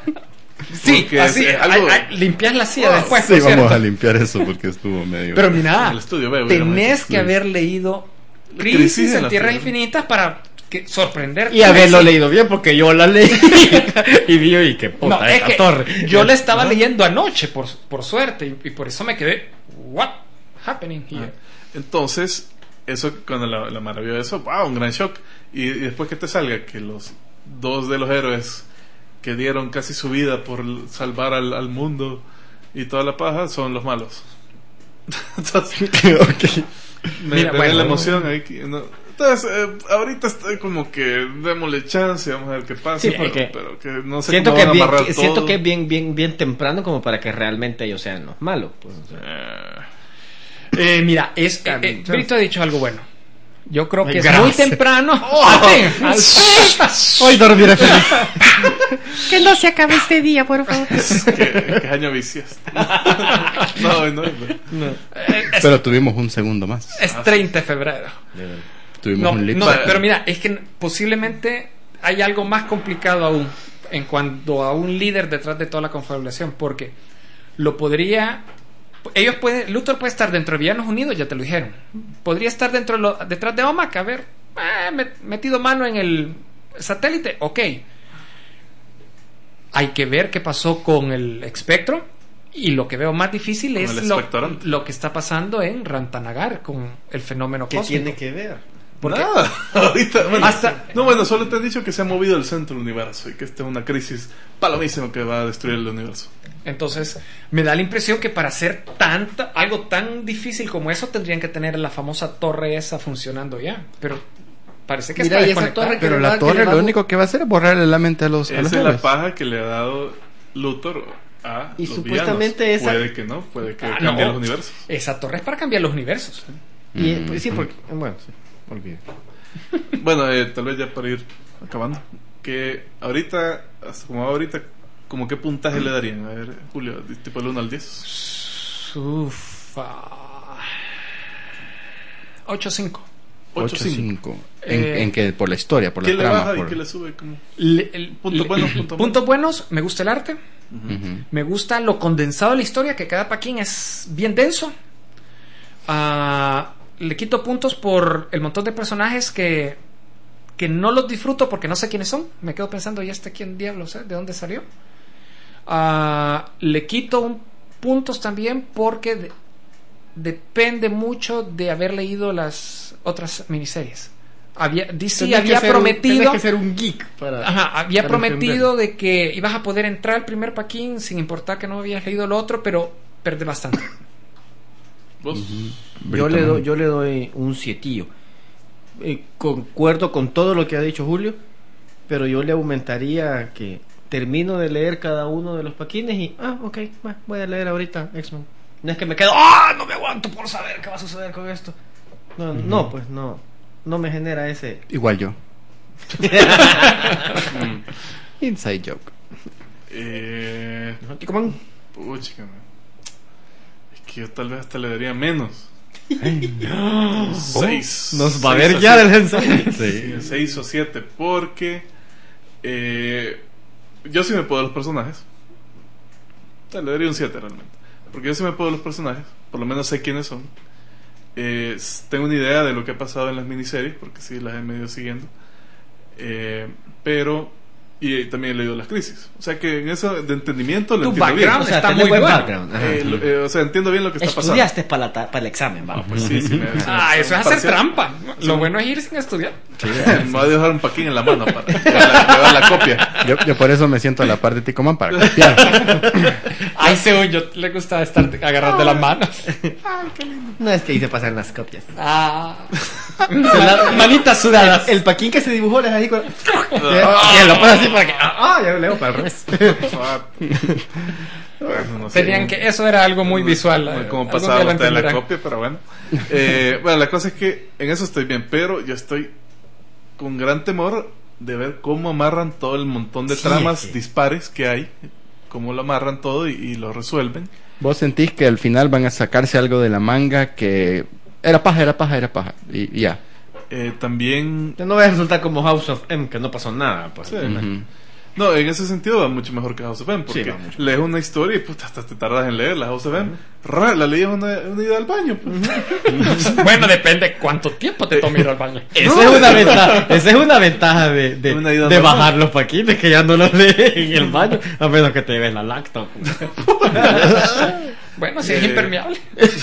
Sí, porque así, es algo- a- a- limpias la silla Ah, después, Sí, por vamos cierto. a limpiar eso porque estuvo medio... Pero en mira, el estudio veo, tenés digamos, que sí. haber leído Crisis Crisis en en la Tierras Tierra. Infinitas para que sorprenderte. Y haberlo Sí. leído bien, porque yo la leí y vi y qué puta No, es esta que torre. yo la estaba leyendo anoche, por, por suerte, y, y por eso me quedé, what happening here? Entonces, eso cuando la, la Mara vio eso, wow, un gran shock. Y, y después que te salga que los dos de los héroes que dieron casi su vida por l- salvar al, al mundo y toda la paja son los malos. Entonces, Ok. me, Mira, me bueno. da la emoción ahí. que no- Entonces, eh, ahorita estoy como que démosle chance, vamos a ver qué pasa. Sí, pero, porque pero que no sé Siento cómo que, es van a bien, amarrar que- siento todo. que es bien, bien, bien temprano como para que realmente ellos sean los malos. Pues, o sea. Eh, Eh, mira, es, eh, Está eh, bien. Brito ha dicho algo bueno. Yo creo que es Gracias. muy temprano. Ate, al- Hoy dormiré feliz. Que no se acabe este día, por favor. ¿Qué, qué año viciaste? no, no, no. eh, es, Pero tuvimos un segundo más. es treinta de febrero. Tuvimos No, un lip no, sync. pero mira, es que posiblemente hay algo más complicado aún en cuanto a un líder detrás de toda la confabulación, porque lo podría... Ellos pueden, Luthor puede estar dentro de Villanos Unidos, ya te lo dijeron. Podría estar dentro de lo- detrás de Omac, a ver, eh, met- metido mano en el satélite, ok. Hay que ver qué pasó con el espectro. Y lo que veo más difícil Con es el lo, espectorante. lo que está pasando en Rantanagar con el fenómeno ¿Qué cósmico. tiene que ver? Porque- Nada. Ahorita, bueno, Hasta- no, bueno, solo te han dicho que se ha movido el centro del universo y que esta es una crisis palomísima que va a destruir el universo. Entonces, me da la impresión que para hacer tanta, algo tan difícil como eso, tendrían que tener la famosa torre esa funcionando ya. Pero parece que Mira, está y esa desconectada. torre que Pero le la va- que torre le va- lo único que va a hacer es borrarle la mente a los, a los Esa es la héroes. paja que le ha dado Luthor a Y los supuestamente villanos. esa- Puede que no, puede que Ah, cambie no. los universos. Esa torre es para cambiar los universos. Y, Mm, pues, sí, mm. porque. Bueno, sí. Olvide. Bueno, eh, tal vez ya para ir acabando. Que ahorita, hasta como va ahorita, ¿como qué puntaje le darían? A ver, Julio, tipo del uno al diez. Ufa. ocho cinco. ocho cinco. cinco. ¿En, Eh, en que por la historia, por la ¿Qué le trama. baja por... y qué le sube? Como... Le- el- Puntos le- buenos, puntos puntos buenos, me gusta el arte. Ujú. Me gusta lo condensado de la historia, que cada paquín es bien denso. Ah, le quito puntos por el montón de personajes que, que no los disfruto porque no sé quiénes son. Me quedo pensando, ¿y este quién diablos es? ¿De dónde salió? Ah, le quito un- puntos también porque de- depende mucho de haber leído las otras miniseries. Había, D C Tenés que había ser un- prometido... tenés que ser un geek para. Ajá, había para prometido de que ibas a poder entrar al primer paquín sin importar que no habías leído lo otro, pero perdí bastante. ¿Vos? Yo le, doy, yo le doy un sietillo. Eh, concuerdo con todo lo que ha dicho Julio, pero yo le aumentaría que termino de leer cada uno de los paquines y, ah, ok, va, voy a leer ahorita X-Men. No es que me quedo, ah, no me aguanto por saber qué va a suceder con esto. No, no, pues no, no me genera ese. Igual yo. Inside joke. Eh, ¿Y cómo? puchica, man. Es que yo tal vez hasta le daría menos. Seis. Nos va a Seis ver o ya siete. del ensayo. Sí, seis o siete, porque eh, yo sí me puedo los personajes. O sea, le daría un siete realmente. Porque yo sí me puedo los personajes, por lo menos sé quiénes son. Eh, s- tengo una idea de lo que ha pasado en las miniseries, porque sí las he medio siguiendo. Eh, pero Y también he leído Las Crisis. O sea que en eso de entendimiento lo Tu entiendo bien. background O sea, está tenés muy buen bueno. background. Ajá. Eh, lo- eh, o sea, entiendo bien lo que está pasando. Estudiaste para, la ta- para el examen, vamos. Pues sí, sí me- Ah, sí, eso es me hacer pareció- trampa. Sí. Lo bueno es ir sin estudiar. Me voy a dejar un paquín en la mano para llevar la, llevar la copia. Yo, yo por eso me siento a la par de Ticoman para copiar. Ay, según yo le gusta estar agarrando las manos. No es que ahí se pasan las copias. Ah. Manitas sudadas. El paquín que se dibujó les ahí con... Ya lo pone así para que... Ah, ya lo leo para el revés. Bueno, no sé. Tenían que eso era algo muy visual. No sé eh, cómo algún pasaba día lo usted en la entenderán. copia, pero bueno. Eh, bueno, la cosa es que en eso estoy bien, pero yo estoy con gran temor de ver cómo amarran todo el montón de Sí, tramas sí. dispares que hay, cómo lo amarran todo y, y lo resuelven. ¿Vos sentís que al final van a sacarse algo de la manga que era paja, era paja, era paja? Y, y ya. Eh, también, No voy a resultar como House of M, que no pasó nada. Pues. Sí. Ujú. no, en ese sentido va mucho mejor que House of M, porque Sí, va mucho. lees una historia y puta, hasta te tardas en leerla. House of M, ra, la leí en una, una ida al baño. Pues. Bueno, depende cuánto tiempo te tome ir al baño. Esa es una ventaja, esa es una ventaja de, de, Una ida de normal. bajar los paquines, que ya no los lees en el baño, a menos que te lleves la lacto. Bueno, si es Eh, impermeable.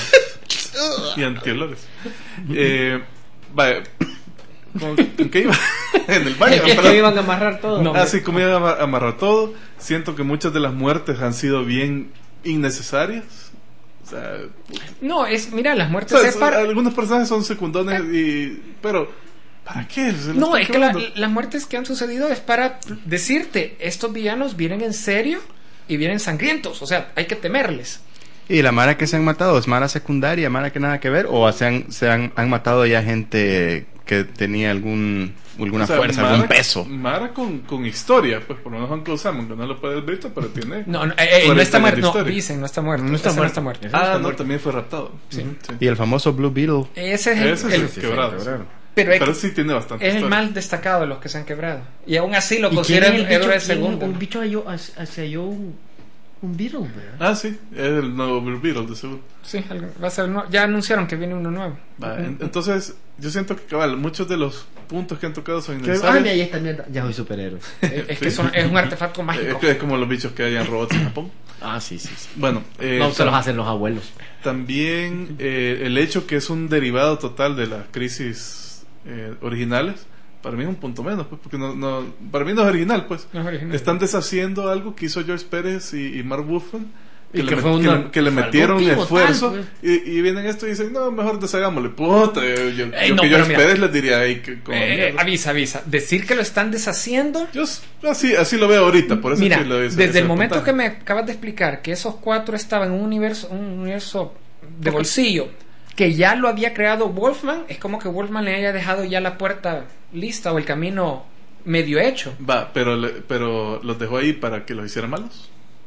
Y antiolores. Eh, vaya, ¿con, ¿con qué iba? En el baño. Es que perdón. iban a amarrar todo. No. Así como iban a ama- amarrar todo, siento que muchas de las muertes han sido bien innecesarias. O sea, No, es, mira, las o muertes sea, es para... algunos personajes son secundarios y, pero ¿para qué? Se los No, están es que la- quemando. las muertes que han sucedido es para decirte, estos villanos vienen en serio y vienen sangrientos, o sea, hay que temerles. ¿Y la mara que se han matado es mara secundaria, mara que nada que ver? ¿O se han, se han, han matado ya gente que tenía algún alguna O sea, fuerza, Mara- algún peso? Mara con, con historia, pues por lo menos Uncle Sam, que no lo puedes ver, pero tiene. No, no, eh, eh, no cuarenta está años muerto, de no, historia. dicen, no está muerto. No está ese muerto. no está muerto. Ah, Ah, no, no. también fue raptado. Sí. Sí. Y el famoso Blue Beetle. Ese es el, Ese es el- el quebrado. sí. pero es, Pero sí tiene bastante es el historia. más destacado de los que se han quebrado. Y aún así lo ¿Y quién consideran es el bicho? héroe ¿Quién? segundo. Un bicho halló, se halló un, un Beetle, ¿verdad? Ah, sí, es el nuevo Blue Beetle, de seguro. Sí, algo- va a ser nuevo. Ya anunciaron que viene uno nuevo. Va, en- entonces, yo siento que cabal, muchos de los puntos que han tocado son Ah, innecesarios. mira, ahí está mierda. Ya soy superhéroe. Es, es que son- es un artefacto Eh, mágico. Es, que es como los bichos que hay en robots en Japón. Ah, sí, sí. sí. Bueno, eh, No se los tam- hacen los abuelos. también eh, el hecho que es un derivado total de las crisis eh, originales, para mí es un punto menos, pues, porque no, no, para mí no es original, pues. No es original. Están deshaciendo algo que hizo George Pérez y, y Mark Wolfman. Que, Y le, que met- fue que una- le- que le fue metieron algo pivotal, esfuerzo pues. y, y vienen esto y dicen, no, mejor deshagámosle. Puta, yo, yo, Ey, yo no, que pero George mira. Pérez les diría, "Ey, que como Eh, mierda". avisa, avisa. Decir que lo están deshaciendo. Yo s- así, así lo veo ahorita, por eso Mira, es que lo dice- desde ese el momento puntaje. que me acabas de explicar que esos cuatro estaban en un universo, un universo de bolsillo, que ya lo había creado Wolfman, es como que Wolfman le haya dejado ya la puerta lista o el camino medio hecho. Va, pero, le- pero los dejó ahí para que los hicieran malos.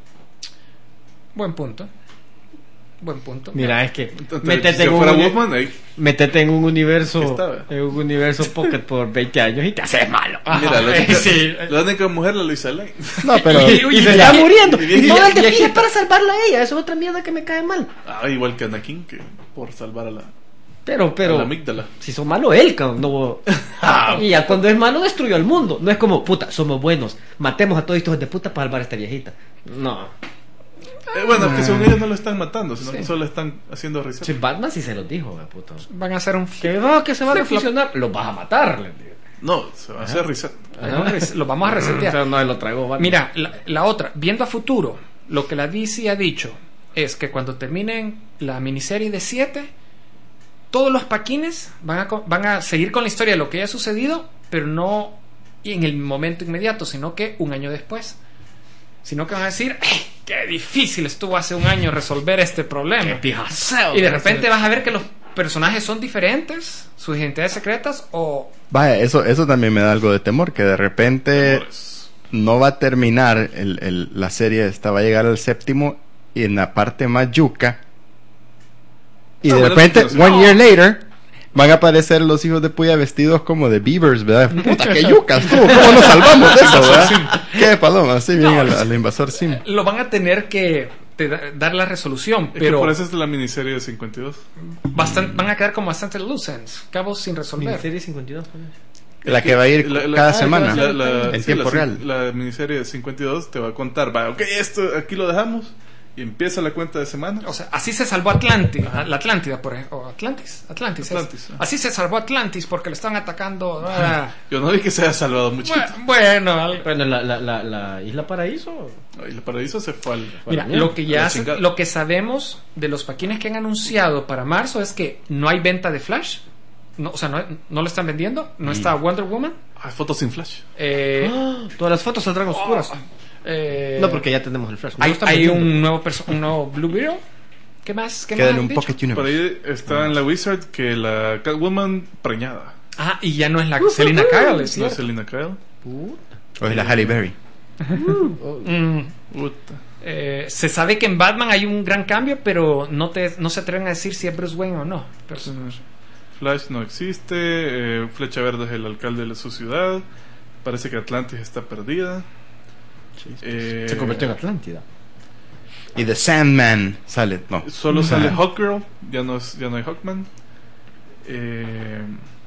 Buen punto. Buen punto. Mira, es que Entonces, métete si en, un fuera uni- Wolfman, ahí. métete en un universo Aquí estaba. en un universo Pocket por veinte años y te haces malo. Ajá, Mira, la eh, única, sí. la única mujer la Luisa Lane. No, pero... Y, y se está muriendo. y- Y, y- todo el y- desfile y- es para salvarla a ella. Eso es otra mierda que me cae mal. Ah, igual que Anakin, que por salvar a la, Pero, a la pero. amígdala. Si son malos él, cabrón, no. Y ya cuando es malo destruyó al mundo. No es como, puta, somos buenos. Matemos a todos estos hijos de puta para salvar a esta viejita. No. Eh, bueno, es que según ellos no lo están matando, sino que solo están haciendo risa. Si Batman sí se los dijo, güey, puto. Van a hacer un... Que va, que se va a Flip-flop. fusionar. Los vas a matar, le digo. No, se va a hacer risa. Lo vamos a resetear. O sea, no lo tragó Batman. Mira, la, la otra, viendo a futuro, lo que la D C ha dicho es que cuando terminen la miniserie de siete, todos los paquines van a, co- van a seguir con la historia de lo que haya sucedido, pero no en el momento inmediato, sino que un año después. Sino que van a decir, "Eh, qué difícil estuvo hace un año resolver este problema. Y de repente vas a ver que los personajes son diferentes, sus identidades secretas, o Vaya, eso, eso también me da algo de temor, que de repente Temores. no va a terminar el, el- la serie esta, va a llegar al séptimo y en la parte más yuca y Ah, de bueno, repente, sí, sí. one year later, van a aparecer los hijos de Puya vestidos como de beavers, ¿verdad? Puta, qué yucas, tú, ¿cómo nos salvamos de eso, verdad? Qué paloma, así bien al, al invasor Sim. lo van a tener que te da- dar la resolución, Es que pero por eso es la miniserie de cincuenta y dos. bastan- van a quedar como bastante loose ends, cabos sin resolver. Miniserie cincuenta y dos, ¿cuál es? La que va a ir La- la- cada ah, semana la- la- en sí, tiempo la, real. La miniserie de cincuenta y dos te va a contar, va, ok, esto aquí lo dejamos y empieza la cuenta de semana. O sea, así se salvó Atlántida, la Atlántida, por ejemplo. O Atlantis, Atlantis. es. Atlantis, ah. Así se salvó Atlantis porque le están atacando. ah. Yo no vi que se haya salvado mucho. Bueno, bueno, al- Bueno, la, la, la, la Isla Paraíso. Y el paraíso se fue al... mira, mierda, lo que a ya la se- chingada. lo que sabemos de los paquines que han anunciado para marzo es que no hay venta de Flash. No, o sea, no, no lo están vendiendo. No está Wonder Woman. Ah, fotos sin flash. Eh, ¡Ah! Todas las fotos saldrán oscuras. eh, No, porque ya tenemos el flash. No hay, lo están hay vendiendo. un nuevo perso- un nuevo Blue Beetle. ¿Qué más? ¿Qué Queda más en han un dicho? Pocket Por Universe. ahí está en la Wizard que la Catwoman preñada. Ah, y ya no es la Selena Kyle, es No es cierto. Selena Kyle. O es la Halle Berry. Mm. Puta. Eh, se sabe que en Batman hay un gran cambio, pero no te no se atreven a decir si es Bruce Wayne o no. Pero- Flash no existe. eh, Flecha Verde es el alcalde de su ciudad. Parece que Atlantis está perdida. Eh, Se convirtió en Atlántida. Y The Sandman sale. No. Solo sale Hawkgirl. Ya no, es, ya no hay Hawkman. Eh,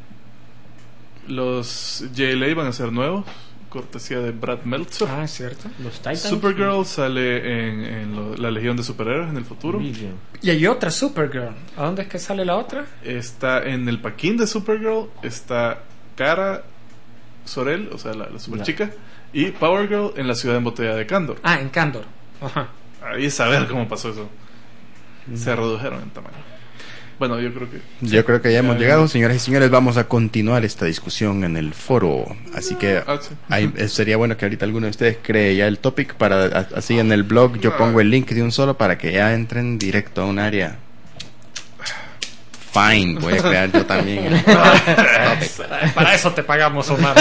los J L A van a ser nuevos. Cortesía de Brad Meltzer. Ah, es cierto. Los Titans. Supergirl sale en, en lo- la Legión de Superhéroes en el futuro. Muy bien. Y hay otra Supergirl. ¿A dónde es que sale la otra? Está en el paquín de Supergirl. Está Kara Sorel, o sea, la, la super Ya. chica. Y Power Girl en la ciudad embotellada de Kandor. Ah, en Kandor. Ajá. Ahí es saber cómo pasó eso. Se redujeron en tamaño. Bueno, yo creo que. Yo creo que ya hemos Ya, llegado, ya. señoras y señores. Vamos a continuar esta discusión en el foro. Así que Ah, sí. ahí, eh, sería bueno que ahorita alguno de ustedes cree ya el topic para a- así en el blog yo pongo el link de un solo para que ya entren directo a un área. Fine, voy a crear yo también. el topic. Para eso te pagamos, Omar.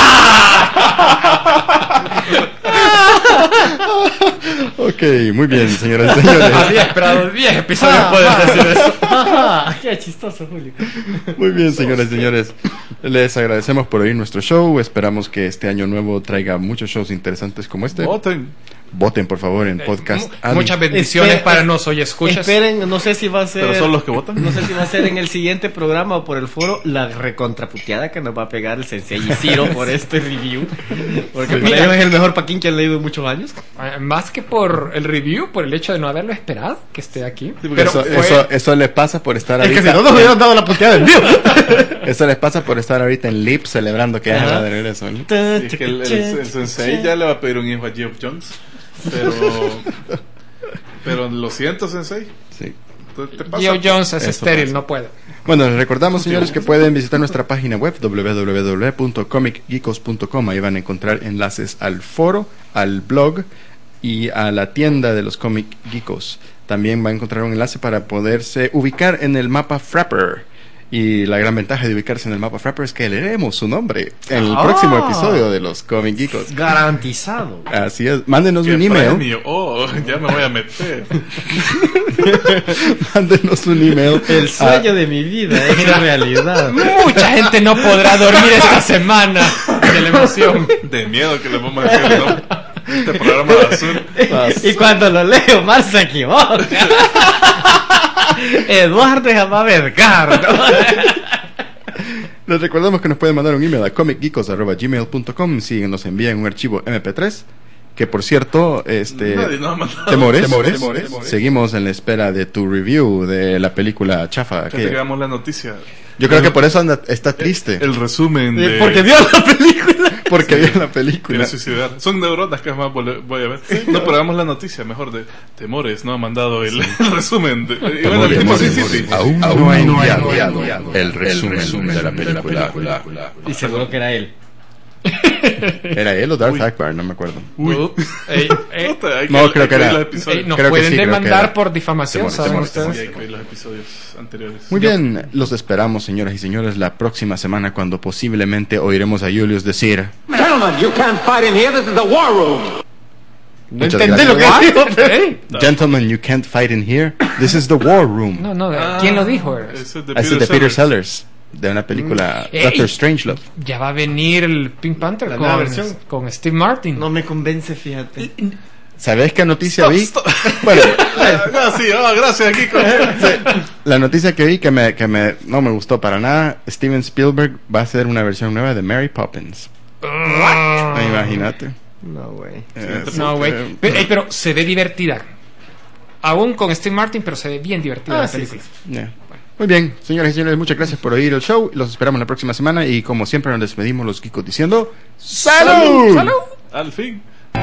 Ok, muy bien, señoras y señores. Había esperado diez episodios puedes decir eso. Ajá, qué chistoso, Julio. Muy bien, señoras y señores. Les agradecemos por oír nuestro show. Esperamos que este año nuevo traiga muchos shows interesantes como este. Voten. Voten, por favor, en podcast. Mu- Ali. Muchas bendiciones Espera- para nos oye escuchas. Esperen, no sé si va a ser. Pero son los que votan. No sé si va a ser en el siguiente programa o por el foro la recontraputeada que nos va a pegar el Sensei Ciro por este review. Porque para ellos es el mejor paquín que han leído en muchos años. Eh, Más que por el review, por el hecho de no haberlo esperado que esté aquí. Pero eso, fue- eso, eso les pasa por estar Es que ahorita. si no nos hubieran dado la puteada en vivo. Eso les pasa por estar ahorita en Lip celebrando que ya Ajá. va de regreso, ¿no? Sí, es que el, el- el sensei ya le va a pedir un hijo a Geoff Jones. Pero. Pero lo siento, sensei. Sí. Te- te pasa. Geo Jones es Eso estéril, pasa. no puede. Bueno, les recordamos, señores, que pueden visitar nuestra página web doble u doble u doble u punto comic geekos punto com. Ahí van a encontrar enlaces al foro, al blog y a la tienda de los Comic Geekos. También va a encontrar un enlace para poderse ubicar en el mapa Frapper. Y la gran ventaja de ubicarse en el mapa Frapper es que leeremos su nombre en el Ah. próximo episodio de los Comic Geekos. Garantizado. Así es. Mándenos ¿Qué un email. premio? Oh, ya me voy a meter. Mándenos un email. El sueño de mi vida es realidad. Mucha gente no podrá dormir esta semana de la emoción. De miedo que le vamos a decir, ¿no? Este programa de azul. Y cuando lo leo, Mar se equivoca. Eduardo jamás Vergara. Les recordamos que nos pueden mandar un email a comic geekos arroba gmail punto com si nos envían un archivo eme pe tres. Que por cierto, este. Nadie nos ha mandado. Temores, Temores, Temores. Temores. Seguimos en la espera de tu review de la película chafa. Ya que- te quedamos la noticia. Yo creo que por eso anda- está triste. El resumen de. Porque vio la película. Porque vio la Quiere película. suicidar. Son neuronas que más voy voy a ver. No, pero hagamos la noticia mejor de Temores. No ha mandado el, el resumen. De, y bueno, el tipo sí, sí, sí. Aún no ha enviado el resumen de la película. Y seguro que era él. ¿Era él o Darth Akbar? No me acuerdo. Uy. Ey, ey, Puta, hay No, hay creo que oír era- los episodios. ey, nos Creo que pueden sí, creo que demandar era. por difamación, Temores, ¿saben temores, ustedes? Sí, hay que oír los episodios anteriores. Muy bien, los esperamos, señoras y señores, la próxima semana cuando posiblemente oiremos a Julius decir. Gentlemen, you can't fight in here. This is the war room. No Muchas entendí lo que gracias. dijo. pero- Ey, Gentlemen, you can't fight in here. This is the war room. No, no, ¿quién lo dijo? Ese es de Ese es de Peter Sellers, de una película Ey. Doctor Strangelove. Ya va a venir el Pink Panther La nueva con, versión. con Steve Martin. No me convence, fíjate. ¿Sabes qué noticia Stop, vi? stop. Bueno, Ah, sí, oh, gracias, Kiko. sí, la noticia que vi que me que me no me gustó para nada. Steven Spielberg va a hacer una versión nueva de Mary Poppins. What? Imagínate. No, güey. Eh, No, güey. eh, Pero, eh, pero se ve divertida. Aún con Steve Martin, pero se ve bien divertida Ah, la sí, película. yeah. Muy bien, señoras y señores, muchas gracias por oír el show. Los esperamos la próxima semana y como siempre nos despedimos los Kikos diciendo ¡Salud! ¡Salud! Al fin.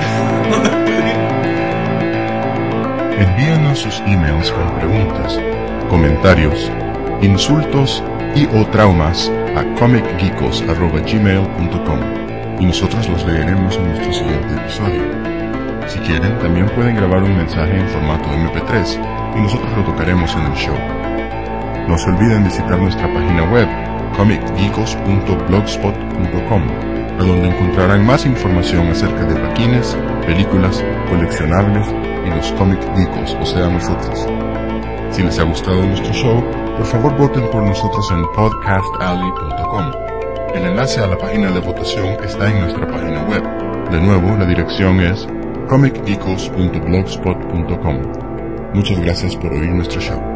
Envíanos sus emails con preguntas, comentarios, insultos y o traumas a comic geekos arroba gmail punto com y nosotros los leeremos en nuestro siguiente episodio. Si quieren, también pueden grabar un mensaje en formato eme pe tres y nosotros lo tocaremos en el show. No se olviden visitar nuestra página web comic geekos punto blogspot punto com, a donde encontrarán más información acerca de paquines, películas, coleccionables y los comic geekos, o sea nosotros. Si les ha gustado nuestro show, por favor voten por nosotros en podcast alley punto com. El enlace a la página de votación está en nuestra página web. De nuevo, la dirección es comic geekos punto blogspot punto com. Muchas gracias por oír nuestro show.